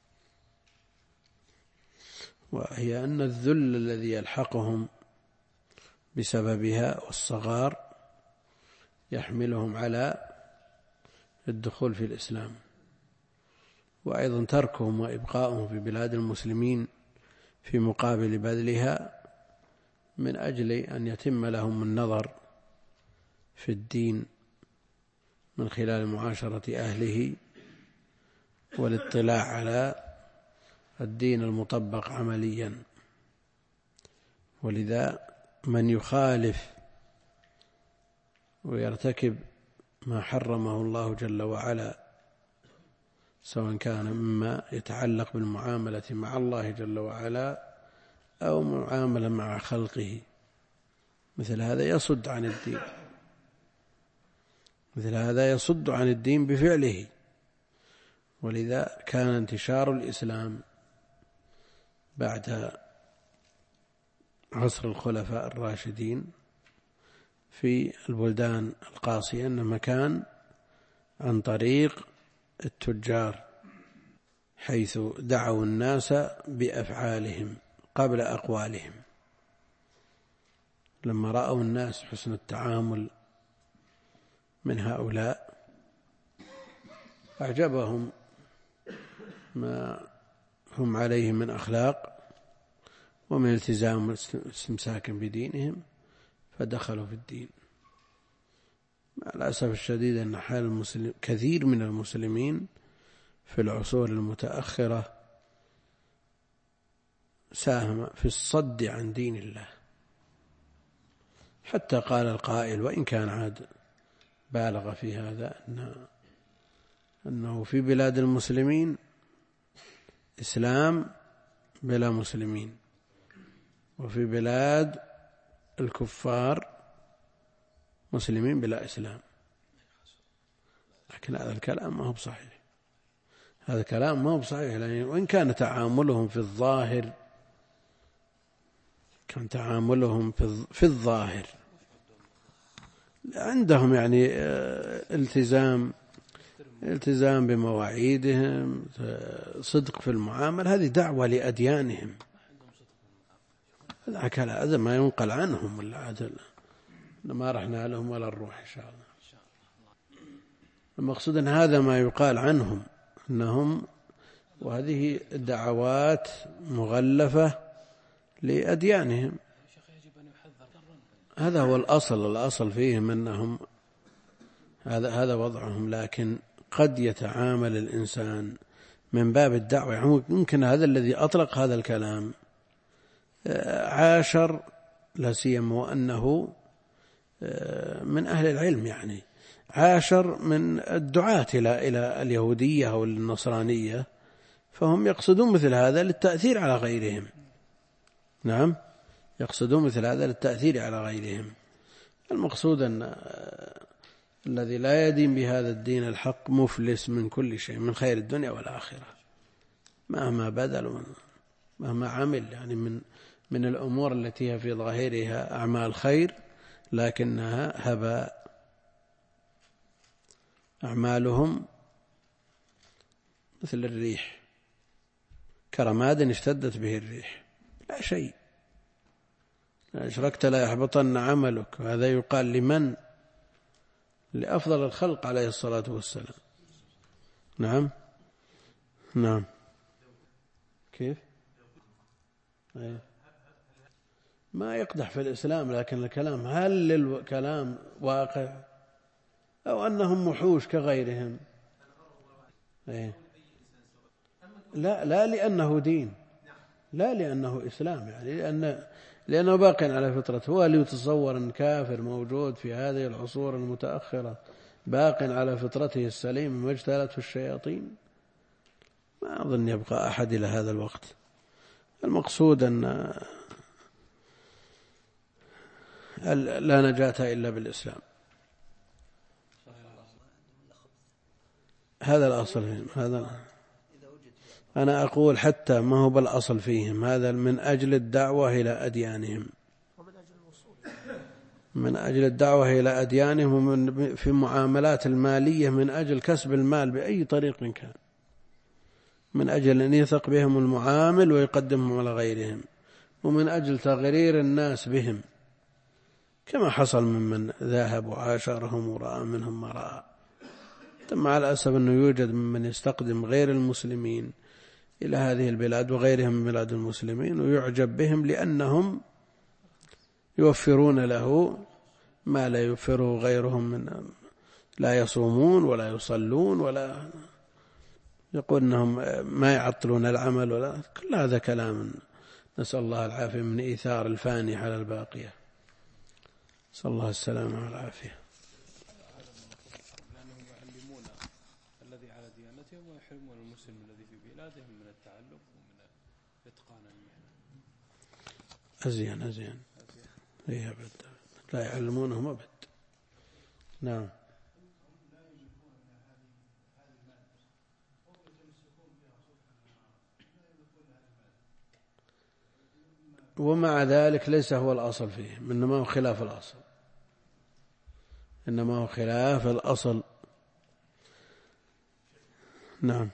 وهي أن الذل الذي يلحقهم بسببها والصغار يحملهم على الدخول في الإسلام، وأيضا تركهم وإبقاؤهم في بلاد المسلمين في مقابل بذلها من أجل أن يتم لهم النظر في الدين من خلال معاشرة أهله والاطلاع على الدين المطبق عمليا. ولذا من يخالف ويرتكب ما حرمه الله جل وعلا، سواء كان مما يتعلق بالمعاملة مع الله جل وعلا أو معاملة مع خلقه، مثل هذا يصد عن الدين، مثل هذا يصد عن الدين بفعله. ولذا كان انتشار الإسلام بعد عصر الخلفاء الراشدين في البلدان القاصية إنما كان عن طريق التجار، حيث دعوا الناس بأفعالهم قبل أقوالهم. لما رأوا الناس حسن التعامل من هؤلاء أعجبهم ما هم عليه من أخلاق ومن التزام واستمساك بدينهم فدخلوا في الدين. مع الأسف الشديد أن حال كثير من المسلمين في العصور المتأخرة ساهم في الصد عن دين الله، حتى قال القائل وإن كان عاد بالغ في هذا أنه في بلاد المسلمين إسلام بلا مسلمين، وفي بلاد الكفار مسلمين بلا إسلام. لكن هذا الكلام ما هو بصحيح، هذا كلام ما هو بصحيح، وإن كان تعاملهم في الظاهر في الظاهر عندهم يعني التزام بمواعيدهم، صدق في المعاملة، هذه دعوة لأديانهم، هذا ما ينقل عنهم ولا ما رحنا لهم ولا نروح إن شاء الله. المقصود أن هذا ما يقال عنهم أنهم، وهذه الدعوات مغلفة لأديانهم. هذا هو الأصل فيهم أنهم هذا وضعهم. لكن قد يتعامل الإنسان من باب الدعوة، يمكن هذا الذي أطلق هذا الكلام عاشر لا سيما وأنه من أهل العلم، يعني عاشر من الدعاة إلى اليهودية أو النصرانية، فهم يقصدون مثل هذا للتأثير على غيرهم. نعم، يقصدون مثل هذا للتأثير على غيرهم. المقصود أن الذي لا يدين بهذا الدين الحق مفلس من كل شيء، من خير الدنيا والآخرة، مهما بذل مهما عمل، يعني من الأمور التي هي في ظاهرها أعمال خير لكنها هباء. أعمالهم مثل الريح، كرماد اشتدت به الريح، لا شيء. أشركت لا يحبطن عملك. هذا يقال لمن؟ لأفضل الخلق عليه الصلاة والسلام. نعم كيف؟ ما يقدح في الإسلام، لكن الكلام هل الكلام واقع أو أنهم وحوش كغيرهم؟ لا لأنه دين، لا لأنه إسلام، يعني لأنه باق على فطرته. هو اللي يتصور أن كافر موجود في هذه العصور المتأخرة باق على فطرته السليم ما اجتالته الشياطين؟ ما أظن يبقى أحد إلى هذا الوقت. المقصود أن لا نجاة إلا بالإسلام، هذا الأصل فيهم. هذا أنا أقول حتى ما هو بالأصل فيهم، هذا من أجل الدعوة إلى أديانهم، من أجل الدعوة إلى أديانهم، ومن في معاملات المالية من أجل كسب المال بأي طريق كان، من أجل أن يثق بهم المعامل ويقدمهم على غيرهم، ومن أجل تغرير الناس بهم، كما حصل ممن ذهب وعاشرهم ورأى منهم ما رأى. مع الأسف أنه يوجد ممن يستقدم غير المسلمين إلى هذه البلاد وغيرهم من بلاد المسلمين ويعجب بهم لأنهم يوفرون له ما لا يوفره غيرهم، من لا يصومون ولا يصلون ولا يقول أنهم ما يعطلون العمل، ولا كل هذا كلام نسأل الله العافية من إيثار الفاني على الباقية. نسأل الله السلامة والعافية. الذي على ديانتهم ويحرمون المسلم الذي في بلادهم من التعلم ومن إتقان المهنة. أزين هي أبد لا يعلمونهم أبد. نعم. ومع ذلك ليس هو الأصل فيه، إنما هو خلاف الأصل، إنما هو خلاف الأصل. نعم.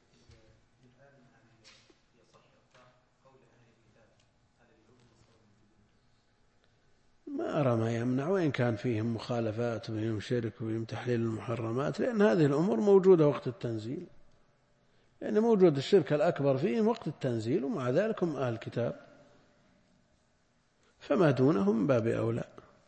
ما أرى ما يمنع، وإن كان فيهم مخالفات وفيهم شرك وفيهم تحليل المحرمات، لأن هذه الأمور موجودة وقت التنزيل، يعني موجود الشرك الأكبر فيهم وقت التنزيل، ومع ذلك هم أهل الكتاب، فما دونهم من باب أولى.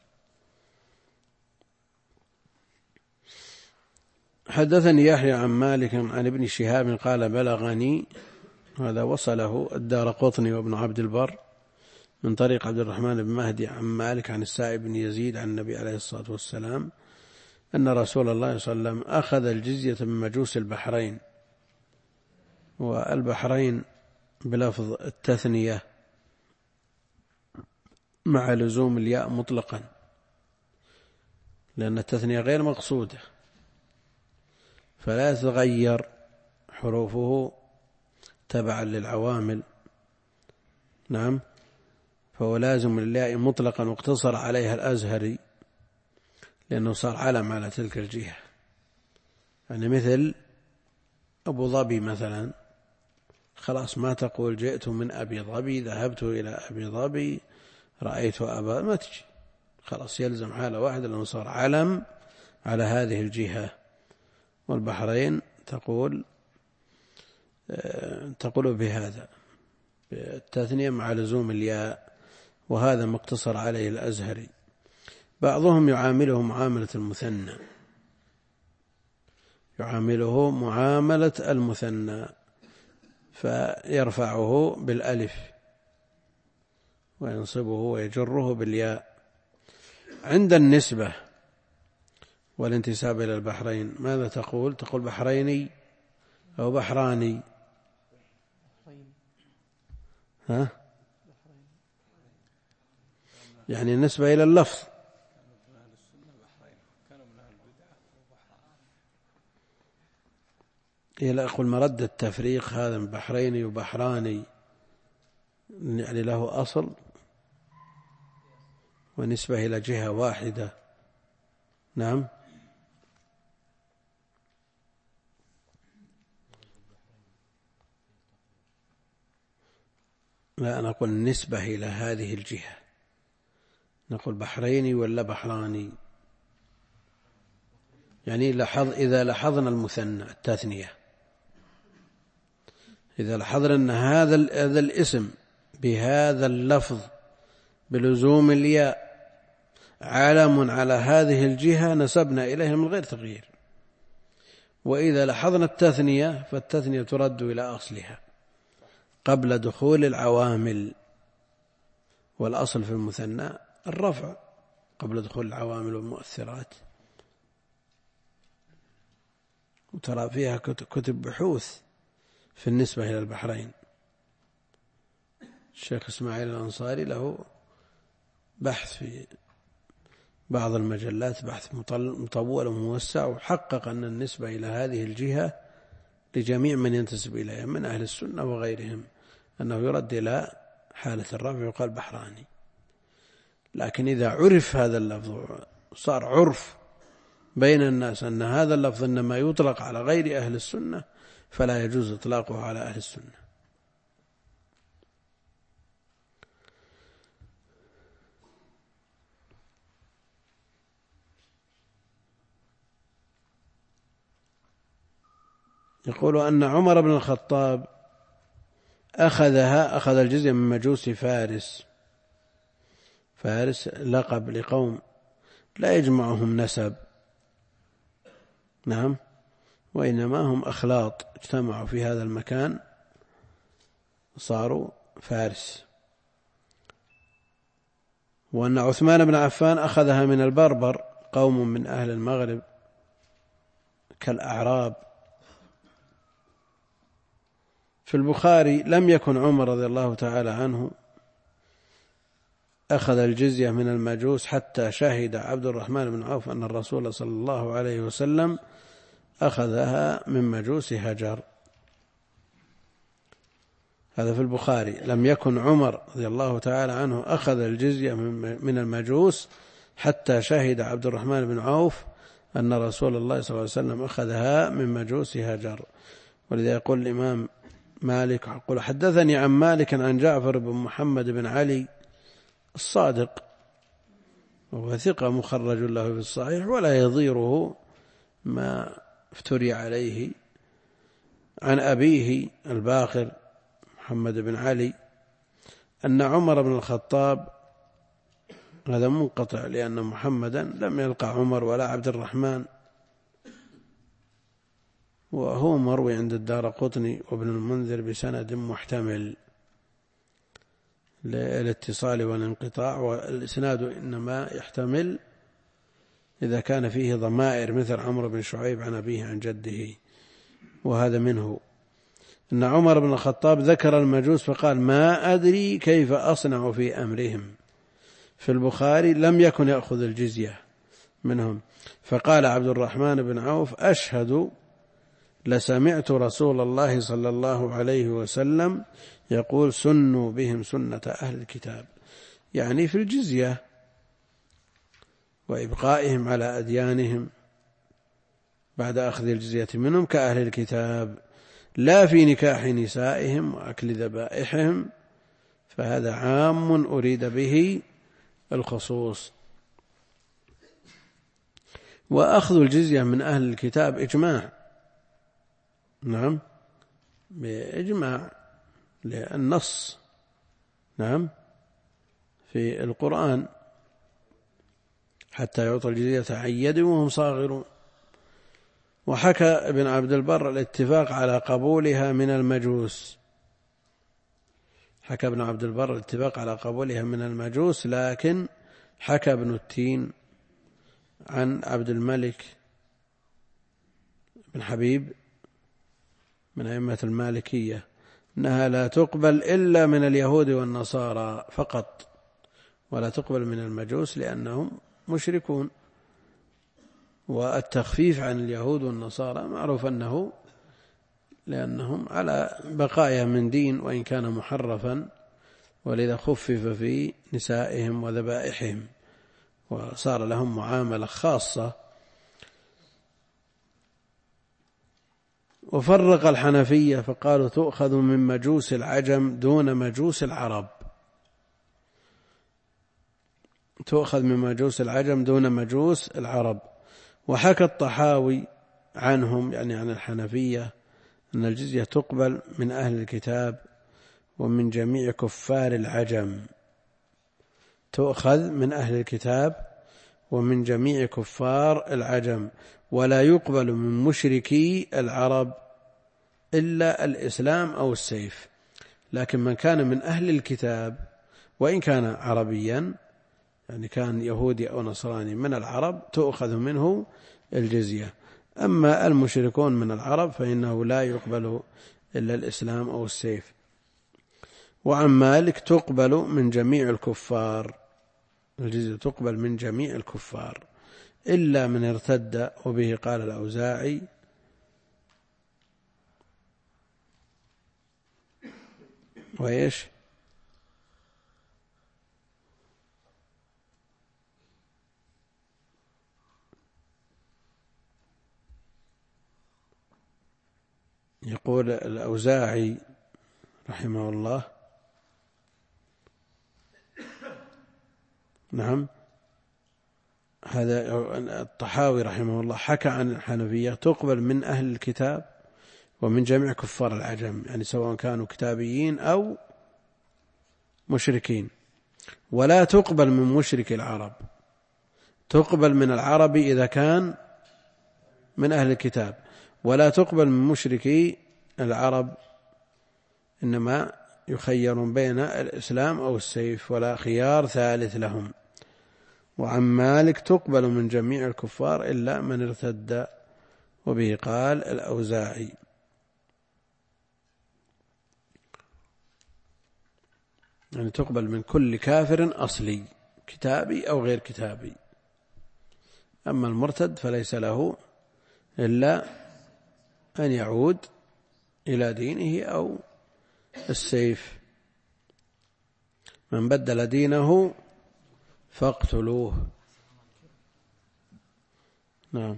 حدثني يحيى عن مالك عن ابن شهاب قال بلغني، هذا وصله الدارقطني وابن عبد البر من طريق عبد الرحمن بن مهدي عن مالك عن السائب بن يزيد عن النبي عليه الصلاة والسلام أن رسول الله صلى الله عليه وسلم أخذ الجزية من مجوس البحرين، والبحرين بلفظ التثنية مع لزوم الياء مطلقا، لأن التثنية غير مقصودة فلا يتغير حروفه تبعا للعوامل. نعم، فهو لازم للياء مطلقا، واقتصر عليها الأزهري لأنه صار علم على تلك الجهة. يعني مثل أبو ظبي مثلا، خلاص ما تقول جئت من أبي ظبي، ذهبت إلى أبي ظبي، رأيت أبا، ما تجي، خلاص يلزم حالة واحدة لأنه صار علم على هذه الجهة. والبحرين تقول بهذا التثنية مع لزوم الياء، وهذا مقتصر عليه الأزهري. بعضهم يعامله معاملة المثنى، يعامله معاملة المثنى فيرفعه بالألف وينصبه ويجره بالياء. عند النسبة والانتساب إلى البحرين ماذا تقول؟ تقول بحريني أو بحراني؟ ها؟ يعني النسبة إلى اللفظ. إلى أقول مرد التفريق هذا من بحريني وبحراني، يعني له أصل ونسبة إلى جهة واحدة. نعم، لا نقول النسبة إلى هذه الجهة، نقول بحريني ولا بحراني. يعني إذا لاحظنا المثنى التثنية، إذا لاحظنا أن هذا الاسم بهذا اللفظ بلزوم الياء علم على هذه الجهة نسبنا إليه من غير تغيير. وإذا لاحظنا التثنية فالتثنية ترد إلى أصلها قبل دخول العوامل، والأصل في المثنى الرفع قبل دخول العوامل والمؤثرات. وترى فيها كتب بحوث في النسبة إلى البحرين. الشيخ إسماعيل الأنصاري له بحث في بعض المجلات، بحث مطول وموسع، وحقق أن النسبة إلى هذه الجهة لجميع من ينتسب إليها من أهل السنة وغيرهم أنه يرد إلى حالة الرفع ويقال بحراني. لكن إذا عرف هذا اللفظ صار عرف بين الناس أن هذا اللفظ إنما يطلق على غير أهل السنة فلا يجوز إطلاقه على أهل السنة. يقول أن عمر بن الخطاب أخذ الجزية من مجوس فارس. فارس لقب لقوم لا يجمعهم نسب، نعم، وإنما هم أخلاط اجتمعوا في هذا المكان صاروا فارس. وأن عثمان بن عفان أخذها من البربر، قوم من أهل المغرب كالأعراب. في البخاري لم يكن عمر رضي الله تعالى عنه أخذ الجزية من المجوس حتى شهد عبد الرحمن بن عوف أن الرسول صلى الله عليه وسلم أخذها من مجوس هجر. هذا في البخاري، لم يكن عمر رضي الله تعالى عنه أخذ الجزية من المجوس حتى شهد عبد الرحمن بن عوف أن رسول الله صلى الله عليه وسلم أخذها من مجوس هجر. ولذا يقول الإمام مالك يقول حدثني عن مالك عن جعفر بن محمد بن علي الصادق، وهو ثقة مخرج له في الصحيح ولا يضيره ما افتري عليه عن أبيه الباقر محمد بن علي أن عمر بن الخطاب، هذا منقطع لأن محمدا لم يلقى عمر ولا عبد الرحمن، وهو مروي عند الدارقطني وابن المنذر بسند محتمل للاتصال والانقطاع، والإسناد إنما يحتمل إذا كان فيه ضمائر مثل عمرو بن شعيب عن أبيه عن جده، وهذا منه. إن عمر بن الخطاب ذكر المجوس فقال: ما أدري كيف أصنع في أمرهم. في البخاري: لم يكن يأخذ الجزية منهم. فقال عبد الرحمن بن عوف: أشهد لسمعت رسول الله صلى الله عليه وسلم يقول: سنوا بهم سنة أهل الكتاب، يعني في الجزية وإبقائهم على أديانهم بعد أخذ الجزية منهم كأهل الكتاب، لا في نكاح نسائهم وأكل ذبائحهم، فهذا عام أريد به الخصوص. وأخذ الجزية من أهل الكتاب إجماع، نعم، بإجماع للنص، نعم، في القرآن: حتى يعطوا الجزية عن يد وهم صاغرون. وحكى ابن عبد البر الاتفاق على قبولها من المجوس، حكى ابن عبد البر الاتفاق على قبولها من المجوس، لكن حكى ابن التين عن عبد الملك بن حبيب من أئمة المالكية أنها لا تقبل إلا من اليهود والنصارى فقط، ولا تقبل من المجوس لأنهم مشركون. والتخفيف عن اليهود والنصارى معروف أنه لأنهم على بقايا من دين وإن كان محرفا، ولذا خفف في نسائهم وذبائحهم وصار لهم معاملة خاصة. وفرق الحنفية فقالوا: تؤخذ من مجوس العجم دون مجوس العرب، تؤخذ من مجوس العجم دون مجوس العرب. وحكى الطحاوي عنهم، يعني عن الحنفية، أن الجزية تقبل من أهل الكتاب ومن جميع كفار العجم، تؤخذ من أهل الكتاب ومن جميع كفار العجم، ولا يقبل من مشركي العرب إلا الإسلام أو السيف. لكن من كان من أهل الكتاب وإن كان عربيا، يعني كان يهودي أو نصراني من العرب، تؤخذ منه الجزية. أما المشركون من العرب فإنه لا يقبل إلا الإسلام أو السيف. وعن مالك: تقبل من جميع الكفار، الجزية تقبل من جميع الكفار إلا من ارتد، وبه قال الأوزاعي. وإيش؟ يقول الأوزاعي رحمه الله، نعم، هذا الطحاوي رحمه الله حكى عن الحنفية: تقبل من أهل الكتاب ومن جميع كفار العجم، يعني سواء كانوا كتابيين أو مشركين. ولا تقبل من مشرك العرب، تقبل من العرب إذا كان من أهل الكتاب، ولا تقبل من مشركي العرب، إنما يخيرون بين الإسلام أو السيف ولا خيار ثالث لهم. وعن مالك: تقبل من جميع الكفار إلا من ارتد، وبه قال الأوزاعي. يعني تقبل من كل كافر أصلي كتابي أو غير كتابي. أما المرتد فليس له إلا أن يعود إلى دينه أو السيف. من بدل دينه فاقتلوه. نعم.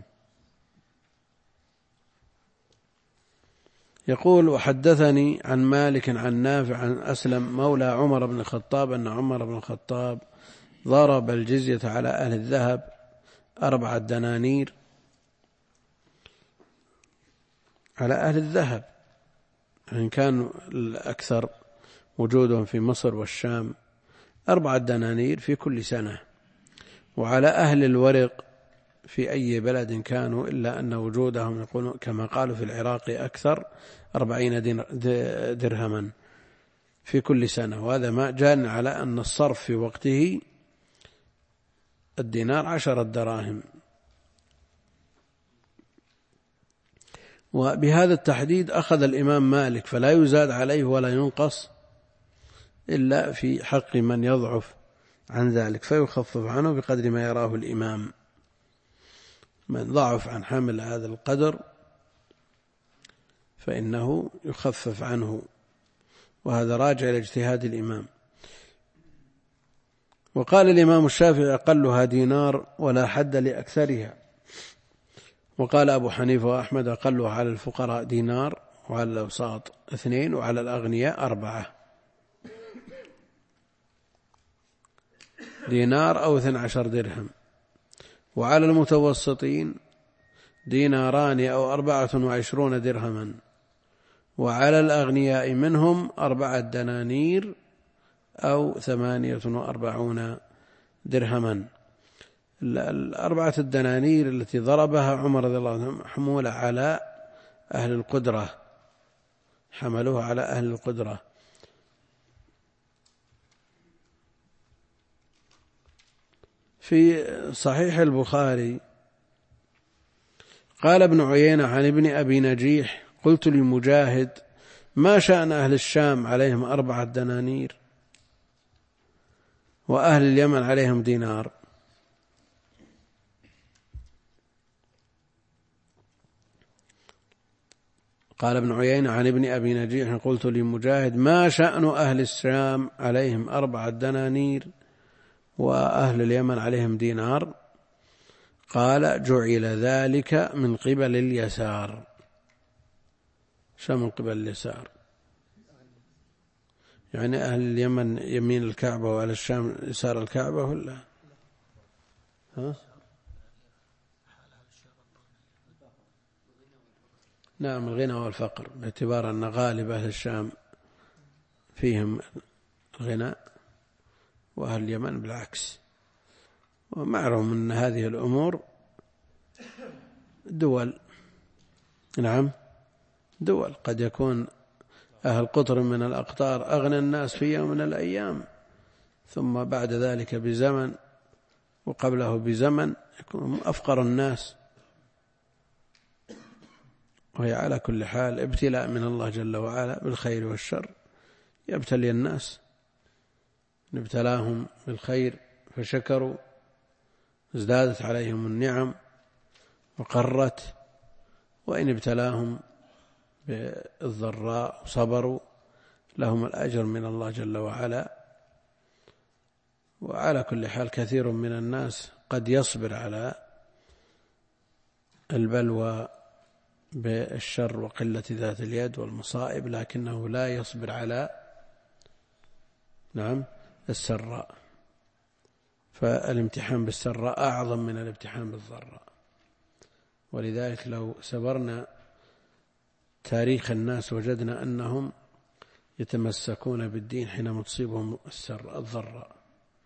يقول: وحدثني عن مالك عن نافع عن أسلم مولى عمر بن الخطاب أن عمر بن الخطاب ضرب الجزية على أهل الذهب 4 دنانير، على أهل الذهب إن كان الأكثر وجودهم في مصر والشام 4 دنانير في كل سنة. وعلى أهل الورق في أي بلد كانوا، إلا أن وجودهم يقولون كما قالوا في العراق أكثر 40 درهما في كل سنة. وهذا ما جاء على أن الصرف في وقته الدينار 10 دراهم. وبهذا التحديد أخذ الإمام مالك، فلا يزاد عليه ولا ينقص إلا في حق من يضعف عن ذلك، فيخفف عنه بقدر ما يراه الإمام. من ضعف عن حمل هذا القدر فإنه يخفف عنه، وهذا راجع إلى اجتهاد الإمام. وقال الإمام الشافعي أقلها دينار ولا حد لأكثرها. وقال أبو حنيفة وأحمد أقلها على الفقراء دينار، وعلى الأوساط 2، وعلى الأغنياء 4 دينار أو 12 درهم. وعلى المتوسطين 2 دينار أو 24 درهما. وعلى الأغنياء منهم 4 دنانير أو 48 درهما. 4 دنانير التي ضربها عمر رضي الله عنه محمولة على أهل القدرة، حملوها على أهل القدرة. في صحيح البخاري قال ابن عيينة عن ابن أبي نجيح قلت لمجاهد ما شأن أهل الشام عليهم 4 دنانير وأهل اليمن عليهم دينار؟ قال ابن عيينة عن ابن أبي نجيح قلت لمجاهد ما شأن أهل الشام عليهم 4 دنانير وأهل اليمن عليهم دينار؟ قال جعل ذلك من قبل اليسار. شو من قبل اليسار؟ يعني أهل اليمن يمين الكعبة وأهل الشام يسار الكعبة ولا؟ ها؟ نعم، الغنى والفقر، باعتبار أن غالب أهل الشام فيهم الغنى وأهل اليمن بالعكس. ومعلوم أن هذه الأمور دول، نعم دول، قد يكون أهل قطر من الأقطار أغنى الناس في يوم من الأيام، ثم بعد ذلك بزمن وقبله بزمن يكون أفقر الناس. وهي على كل حال ابتلاء من الله جل وعلا بالخير والشر، يبتلي الناس، نبتلاهم بالخير فشكروا ازدادت عليهم النعم وقرت، وإن ابتلاهم بالضراء صبروا لهم الأجر من الله جل وعلا. وعلى كل حال كثير من الناس قد يصبر على البلوى بالشر وقلة ذات اليد والمصائب، لكنه لا يصبر على السراء، فالامتحان بالسراء أعظم من الامتحان بالضراء. ولذلك لو سبرنا تاريخ الناس وجدنا أنهم يتمسكون بالدين حينما تصيبهم الضراء،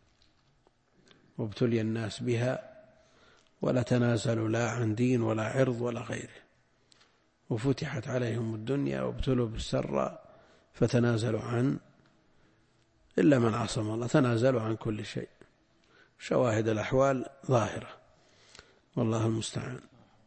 وابتلي الناس بها ولا تنازلوا لا عن دين ولا عرض ولا غيره، وفتحت عليهم الدنيا وابتلوا بالسراء فتنازلوا عن إلا من عصم الله، تنازلوا عن كل شيء. شواهد الأحوال ظاهرة والله المستعان.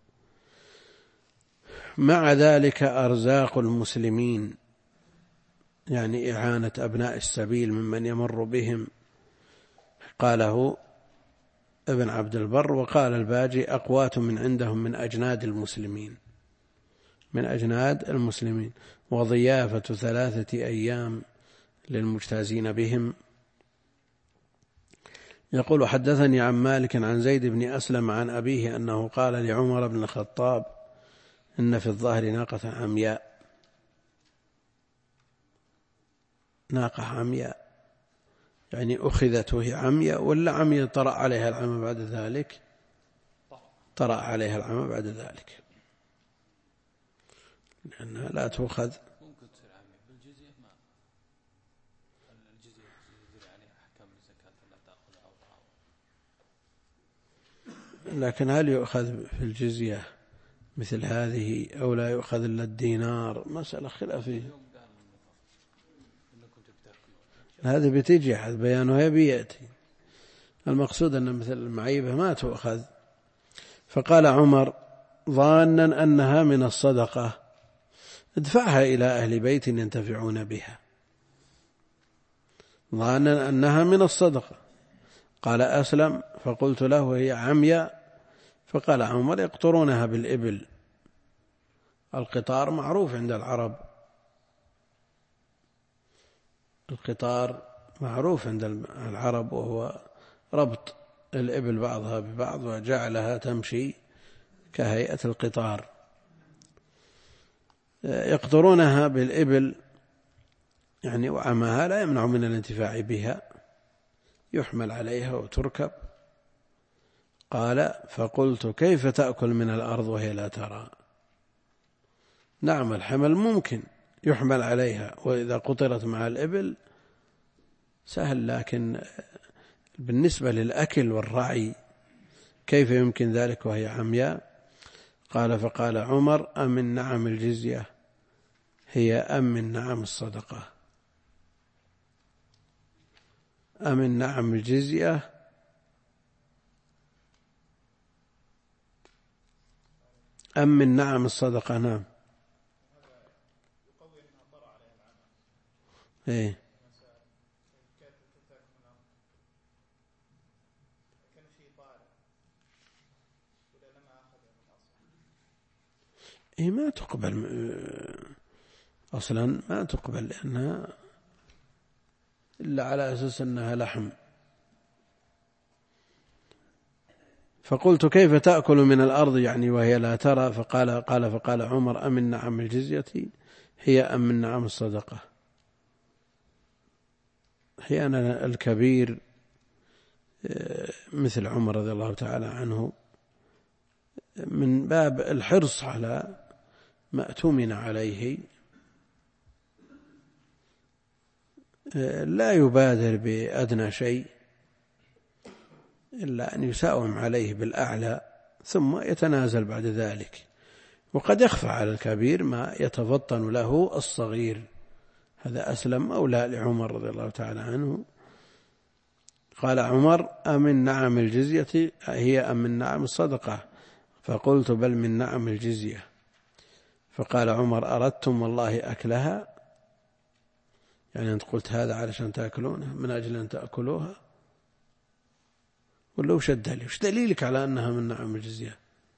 مع ذلك أرزاق المسلمين، يعني إعانة أبناء السبيل ممن يمر بهم، قاله ابن عبد البر. وقال الباجي أقوات من عندهم من أجناد المسلمين، من أجناد المسلمين، وضيافة 3 أيام للمجتازين بهم. يقول حدثني عن مالك عن زيد بن أسلم عن أبيه أنه قال لعمر بن الخطاب إن في الظهر ناقة عمياء. ناقة عمياء يعني أخذت وهي عمياء، ولا عمياء طرأ عليها العمى بعد ذلك؟ طرأ عليها العمى بعد ذلك، لأنها لا تؤخذ لكن هل يؤخذ في الجزية مثل هذه أو لا يؤخذ إلا الدينار؟ مسألة خلافية. هذا بتيجي حد بيانها بيأتي. المقصود أن مثل المعيبة ما تؤخذ. فقال عمر ظانا أنها من الصدقة ادفعها إلى أهل بيت ينتفعون بها، ظانا أنها من الصدقة. قال أسلم فقلت له هي عمياء، فقال عمر يقطرونها بالإبل. القطار معروف عند العرب، القطار معروف عند العرب، وهو ربط الإبل بعضها ببعض وجعلها تمشي كهيئة القطار. يقطرونها بالإبل يعني وعمها لا يمنع من الانتفاع بها، يحمل عليها وتركب. قال فقلت كيف تأكل من الأرض وهي لا ترى؟ نعم الحمل ممكن يحمل عليها وإذا قطرت مع الإبل سهل، لكن بالنسبة للأكل والرعي كيف يمكن ذلك وهي عمياء؟ قال فقال عمر أمن نعم الجزية هي أمن نعم الصدقة. أمن نعم الجزية أمن نعم الصدقة. نعم إيه إيه ما تقبل أصلا، ما تقبل لأنها إلا على أساس أنها لحم. فقلت كيف تأكل من الأرض يعني وهي لا ترى؟ فقال عمر أمن نعم الجزية هي أمن نعم الصدقة. أحيانا الكبير مثل عمر رضي الله تعالى عنه من باب الحرص على ما اؤتمن عليه لا يبادر بأدنى شيء إلا أن يساوم عليه بالأعلى ثم يتنازل بعد ذلك. وقد يخفى على الكبير ما يتفطن له الصغير. هذا أسلم مولى لعمر رضي الله تعالى عنه. قال عمر أمن نعم الجزية هي أمن نعم الصدقة؟ فقلت بل من نعم الجزية. فقال عمر أردتم والله أكلها؟ يعني أنت قلت هذا علشان تأكلونها من أجل أن تأكلوها؟ ولا وش الدليل؟ وش دليلك على أنها من نعم الجزية؟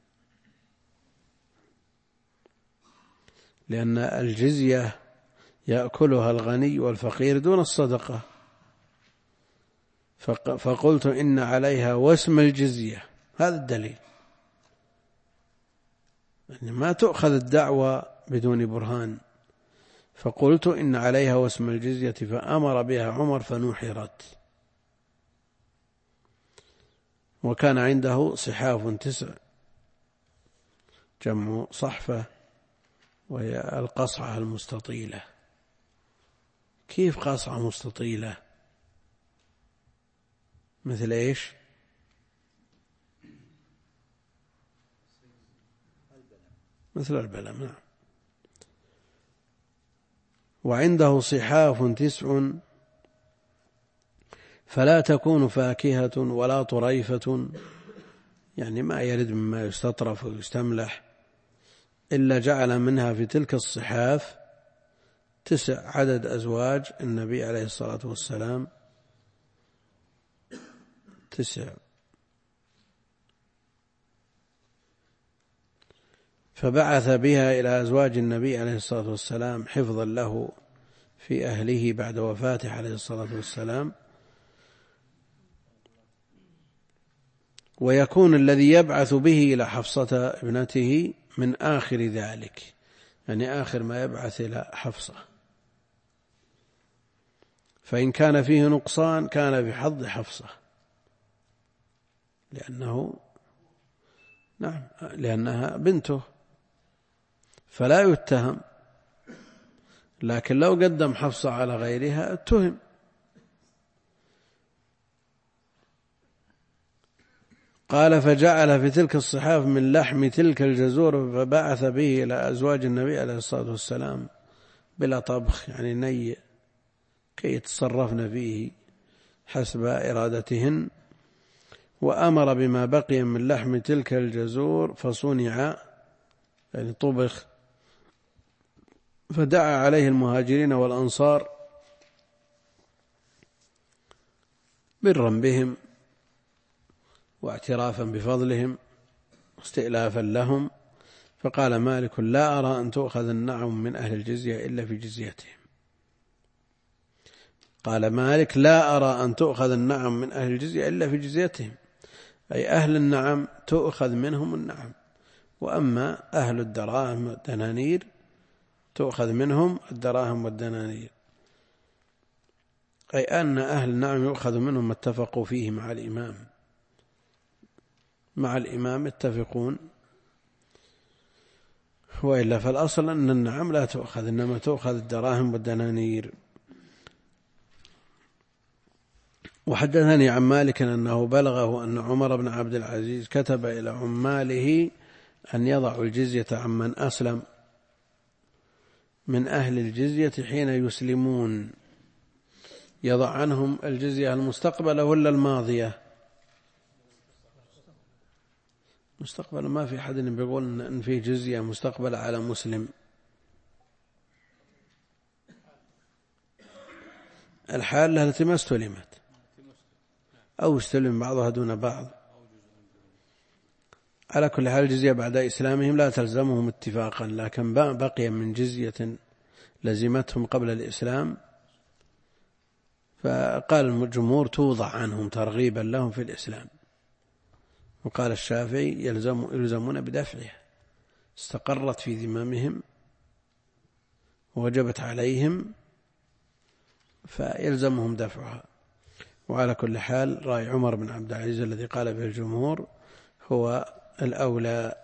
لأن الجزية يأكلها الغني والفقير دون الصدقة. فقلت إن عليها واسم الجزية، هذا الدليل. يعني ما تؤخذ الدعوة بدون برهان. فقلت إن عليها واسم الجزية فأمر بها عمر فنحرت. وكان عنده صحاف 9 جمع صحفة وهي القصعة المستطيلة. كيف قصعة مستطيلة؟ مثل إيش؟ مثل البلم. نعم. وعنده صحاف 9 فلا تكون فاكهة ولا طريفة، يعني ما يرد مما يستطرف ويستملح، إلا جعل منها في تلك الصحاف 9 عدد أزواج النبي عليه الصلاة والسلام 9. فبعث بها إلى أزواج النبي عليه الصلاة والسلام حفظا له في أهله بعد وفاته عليه الصلاة والسلام. ويكون الذي يبعث به إلى حفصة ابنته من آخر ذلك، يعني آخر ما يبعث إلى حفصة. فإن كان فيه نقصان كان بحظ حفصة، لأنها بنته فلا يتهم. لكن لو قدم حفصة على غيرها اتهم. قال فجعل في تلك الصحاف من لحم تلك الجزور فبعث به إلى أزواج النبي عليه الصلاة والسلام بلا طبخ، يعني ني، كي يتصرفن فيه حسب إرادتهن، وأمر بما بقي من لحم تلك الجزور فصنع، يعني طبخ، فدعا عليه المهاجرين والأنصار برا بهم واعترافا بفضلهم واستئلافا لهم. فقال مالك لا أرى أن تؤخذ النعم من أهل الجزية إلا في جزيتهم. قال مالك لا أرى أن تؤخذ النعم من أهل الجزية إلا في جزيتهم، أي أهل النعم تؤخذ منهم النعم، وأما أهل الدراهم والدنانير تؤخذ منهم الدراهم والدنانير، أي أن أهل النعم يؤخذ منهم ما اتفقوا فيه مع الإمام يتفقون، وإلا فالأصل أن النعم لا تؤخذ، إنما تؤخذ الدراهم والدنانير. وحدثني عن مالك أنه بلغه أن عمر بن عبد العزيز كتب إلى عماله أن يضعوا الجزية عمن أسلم من أهل الجزية حين يسلمون، يضع عنهم الجزية المستقبلة ولا الماضية؟ مستقبل، ما في حد بيقول أن فيه جزية مستقبلة على مسلم. الحال التي ما استلمت أو استلم بعضها دون بعض. على كل حال الجزية بعد إسلامهم لا تلزمهم اتفاقا، لكن بقي من جزية لزمتهم قبل الإسلام، فقال الجمهور توضع عنهم ترغيبا لهم في الإسلام، وقال الشافعي يلزمون بدفعها، استقرت في ذمامهم ووجبت عليهم فيلزمهم دفعها. وعلى كل حال رأي عمر بن عبد العزيز الذي قال به الجمهور هو الأولى،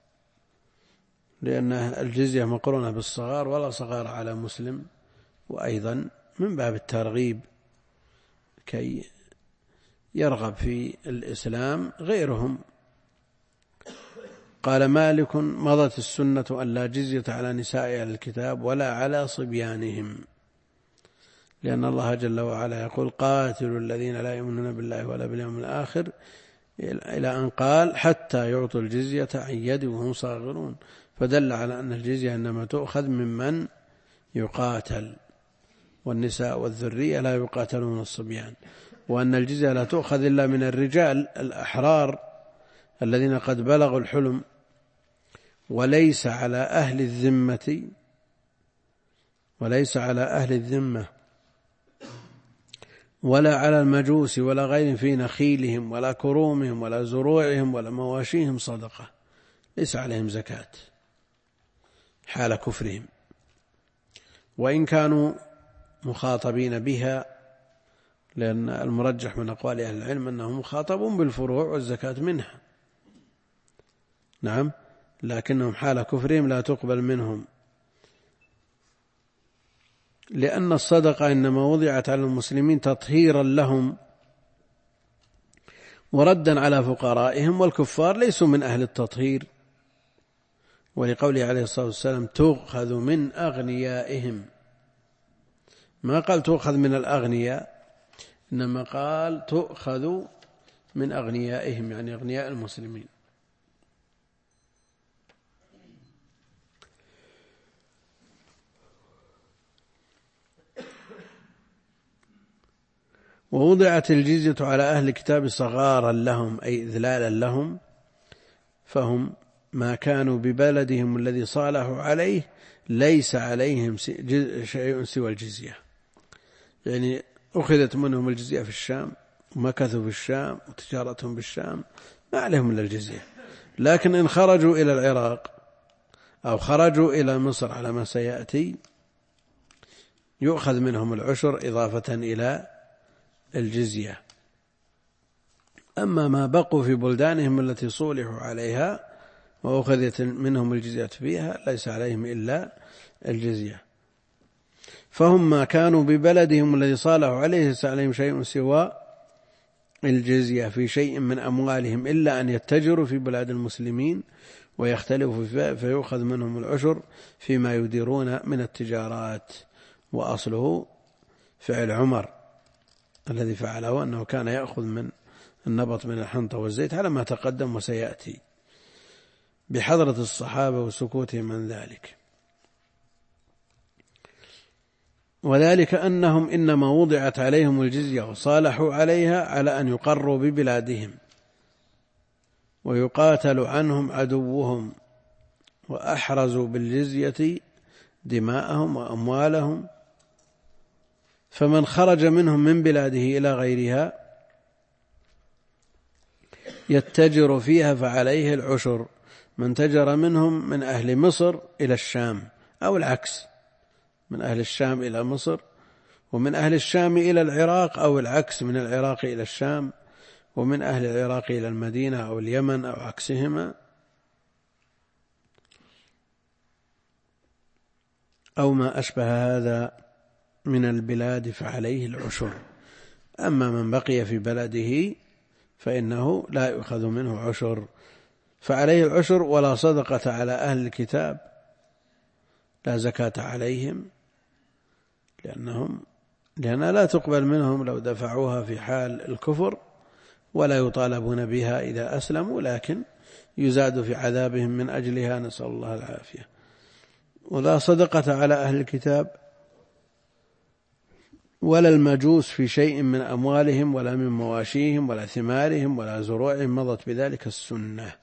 لأن الجزية مقرونة بالصغار ولا صغار على مسلم، وأيضا من باب الترغيب كي يرغب في الإسلام غيرهم. قال مالك مضت السنة أن لا جزية على نساء أهل الكتاب ولا على صبيانهم، لأن الله جل وعلا يقول قاتلوا الذين لا يؤمنون بالله ولا باليوم الآخر، إلى أن قال حتى يعطوا الجزية عن يد وهم صاغرون، فدل على أن الجزية إنما تؤخذ ممن يقاتل، والنساء والذرية لا يقاتلون الصبيان، وأن الجزية لا تؤخذ إلا من الرجال الأحرار الذين قد بلغوا الحلم، وليس على أهل الذمة ولا على المجوس ولا غير في نخيلهم ولا كرومهم ولا زروعهم ولا مواشيهم صدقة، ليس عليهم زكاة حال كفرهم، وإن كانوا مخاطبين بها، لأن المرجح من أقوال أهل العلم أنهم مخاطبون بالفروع والزكاة منها، نعم، لكنهم حال كفرهم لا تقبل منهم، لأن الصدقة إنما وضعت على المسلمين تطهيرا لهم وردا على فقرائهم، والكفار ليسوا من أهل التطهير، ولقوله عليه الصلاة والسلام تؤخذ من أغنيائهم، ما قال تؤخذ من الأغنياء، إنما قال تؤخذ من أغنيائهم، يعني أغنياء المسلمين. ووضعت الجزية على أهل الكتاب صغارا لهم، أي إذلالا لهم، فهم ما كانوا ببلدهم الذي صالحوا عليه ليس عليهم شيء سوى الجزية، يعني أخذت منهم الجزية في الشام ومكثوا في الشام وتجارتهم بالشام، ما عليهم إلا الجزية، لكن إن خرجوا إلى العراق أو خرجوا إلى مصر على ما سيأتي يؤخذ منهم العشر إضافة إلى الجزية. أما ما بقوا في بلدانهم التي صولحوا عليها وأخذت منهم الجزية فيها ليس عليهم إلا الجزية، فهم ما كانوا ببلدهم الذي صالحوا عليه ليس عليهم شيء سوى الجزية في شيء من أموالهم إلا أن يتجروا في بلاد المسلمين ويختلفوا فيؤخذ منهم العشر فيما يديرون من التجارات. وأصله فعل عمر الذي فعله أنه كان يأخذ من النبط من الحنطة والزيت على ما تقدم وسيأتي، بحضرة الصحابة وسكوتهم من ذلك. وذلك أنهم إنما وضعت عليهم الجزية وصالحوا عليها على أن يقروا ببلادهم ويقاتل عنهم عدوهم، وأحرزوا بالجزية دماءهم وأموالهم. فمن خرج منهم من بلاده إلى غيرها يتجر فيها فعليه العشر. من تجر منهم من أهل مصر إلى الشام أو العكس، من أهل الشام إلى مصر، ومن أهل الشام إلى العراق أو العكس، من العراق إلى الشام، ومن أهل العراق إلى المدينة أو اليمن أو عكسهما، أو ما أشبه هذا من البلاد فعليه العشر. أما من بقي في بلده فإنه لا يؤخذ منه عشر، فعليه العشر. ولا صدقة على أهل الكتاب، لا زكاة عليهم لأنها لا تقبل منهم لو دفعوها في حال الكفر، ولا يطالبون بها إذا أسلموا، لكن يزاد في عذابهم من أجلها، نسأل الله العافية. ولا صدقة على أهل الكتاب ولا المجوس في شيء من أموالهم ولا من مواشيهم ولا ثمارهم ولا زروعهم، مضت بذلك السنة.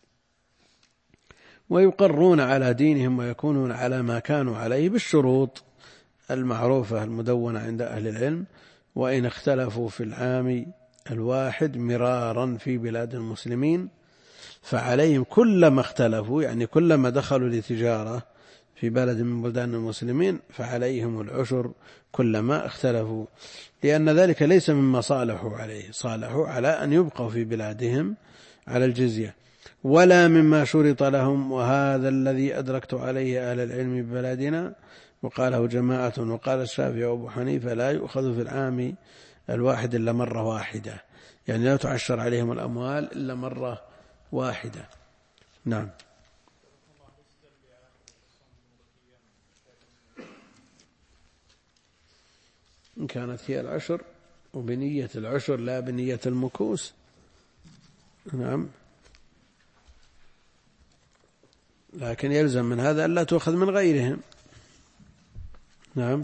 ويقرون على دينهم ويكونون على ما كانوا عليه بالشروط المعروفة المدونة عند أهل العلم. وإن اختلفوا في العام الواحد مرارا في بلاد المسلمين فعليهم كلما اختلفوا، يعني كلما دخلوا لتجارة في بلد من بلدان المسلمين فعليهم العشر كلما اختلفوا، لأن ذلك ليس مما صالحوا عليه، صالحوا على أن يبقوا في بلادهم على الجزية، ولا مما شرط لهم. وهذا الذي أدركت عليه أهل العلم ببلادنا، وقاله جماعة وقال الشافعي وأبو حنيفة: لا يؤخذ في العام الواحد إلا مرة واحدة، يعني لا تعشر عليهم الأموال إلا مرة واحدة. نعم. إن كانت هي العشر وبنية العشر لا بنية المكوس. نعم، لكن يلزم من هذا ألا تؤخذ من غيرهم. نعم.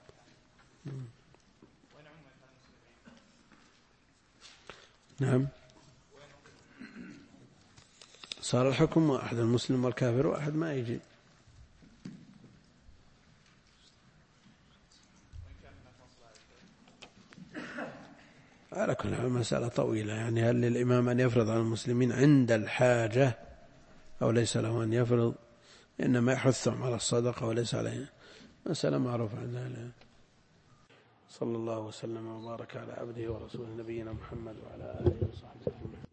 نعم، صار الحكم واحد، المسلم والكافر واحد، ما يجي. على كل حال مسألة طويلة، يعني هل للإمام أن يفرض على المسلمين عند الحاجة أو ليس له أن يفرض، إنما يحثهم على الصدقة وليس عليها، مسألة معروفة عندنا. صلى الله وسلم وبارك على عبده ورسوله نبينا محمد وعلى آله وصحبه.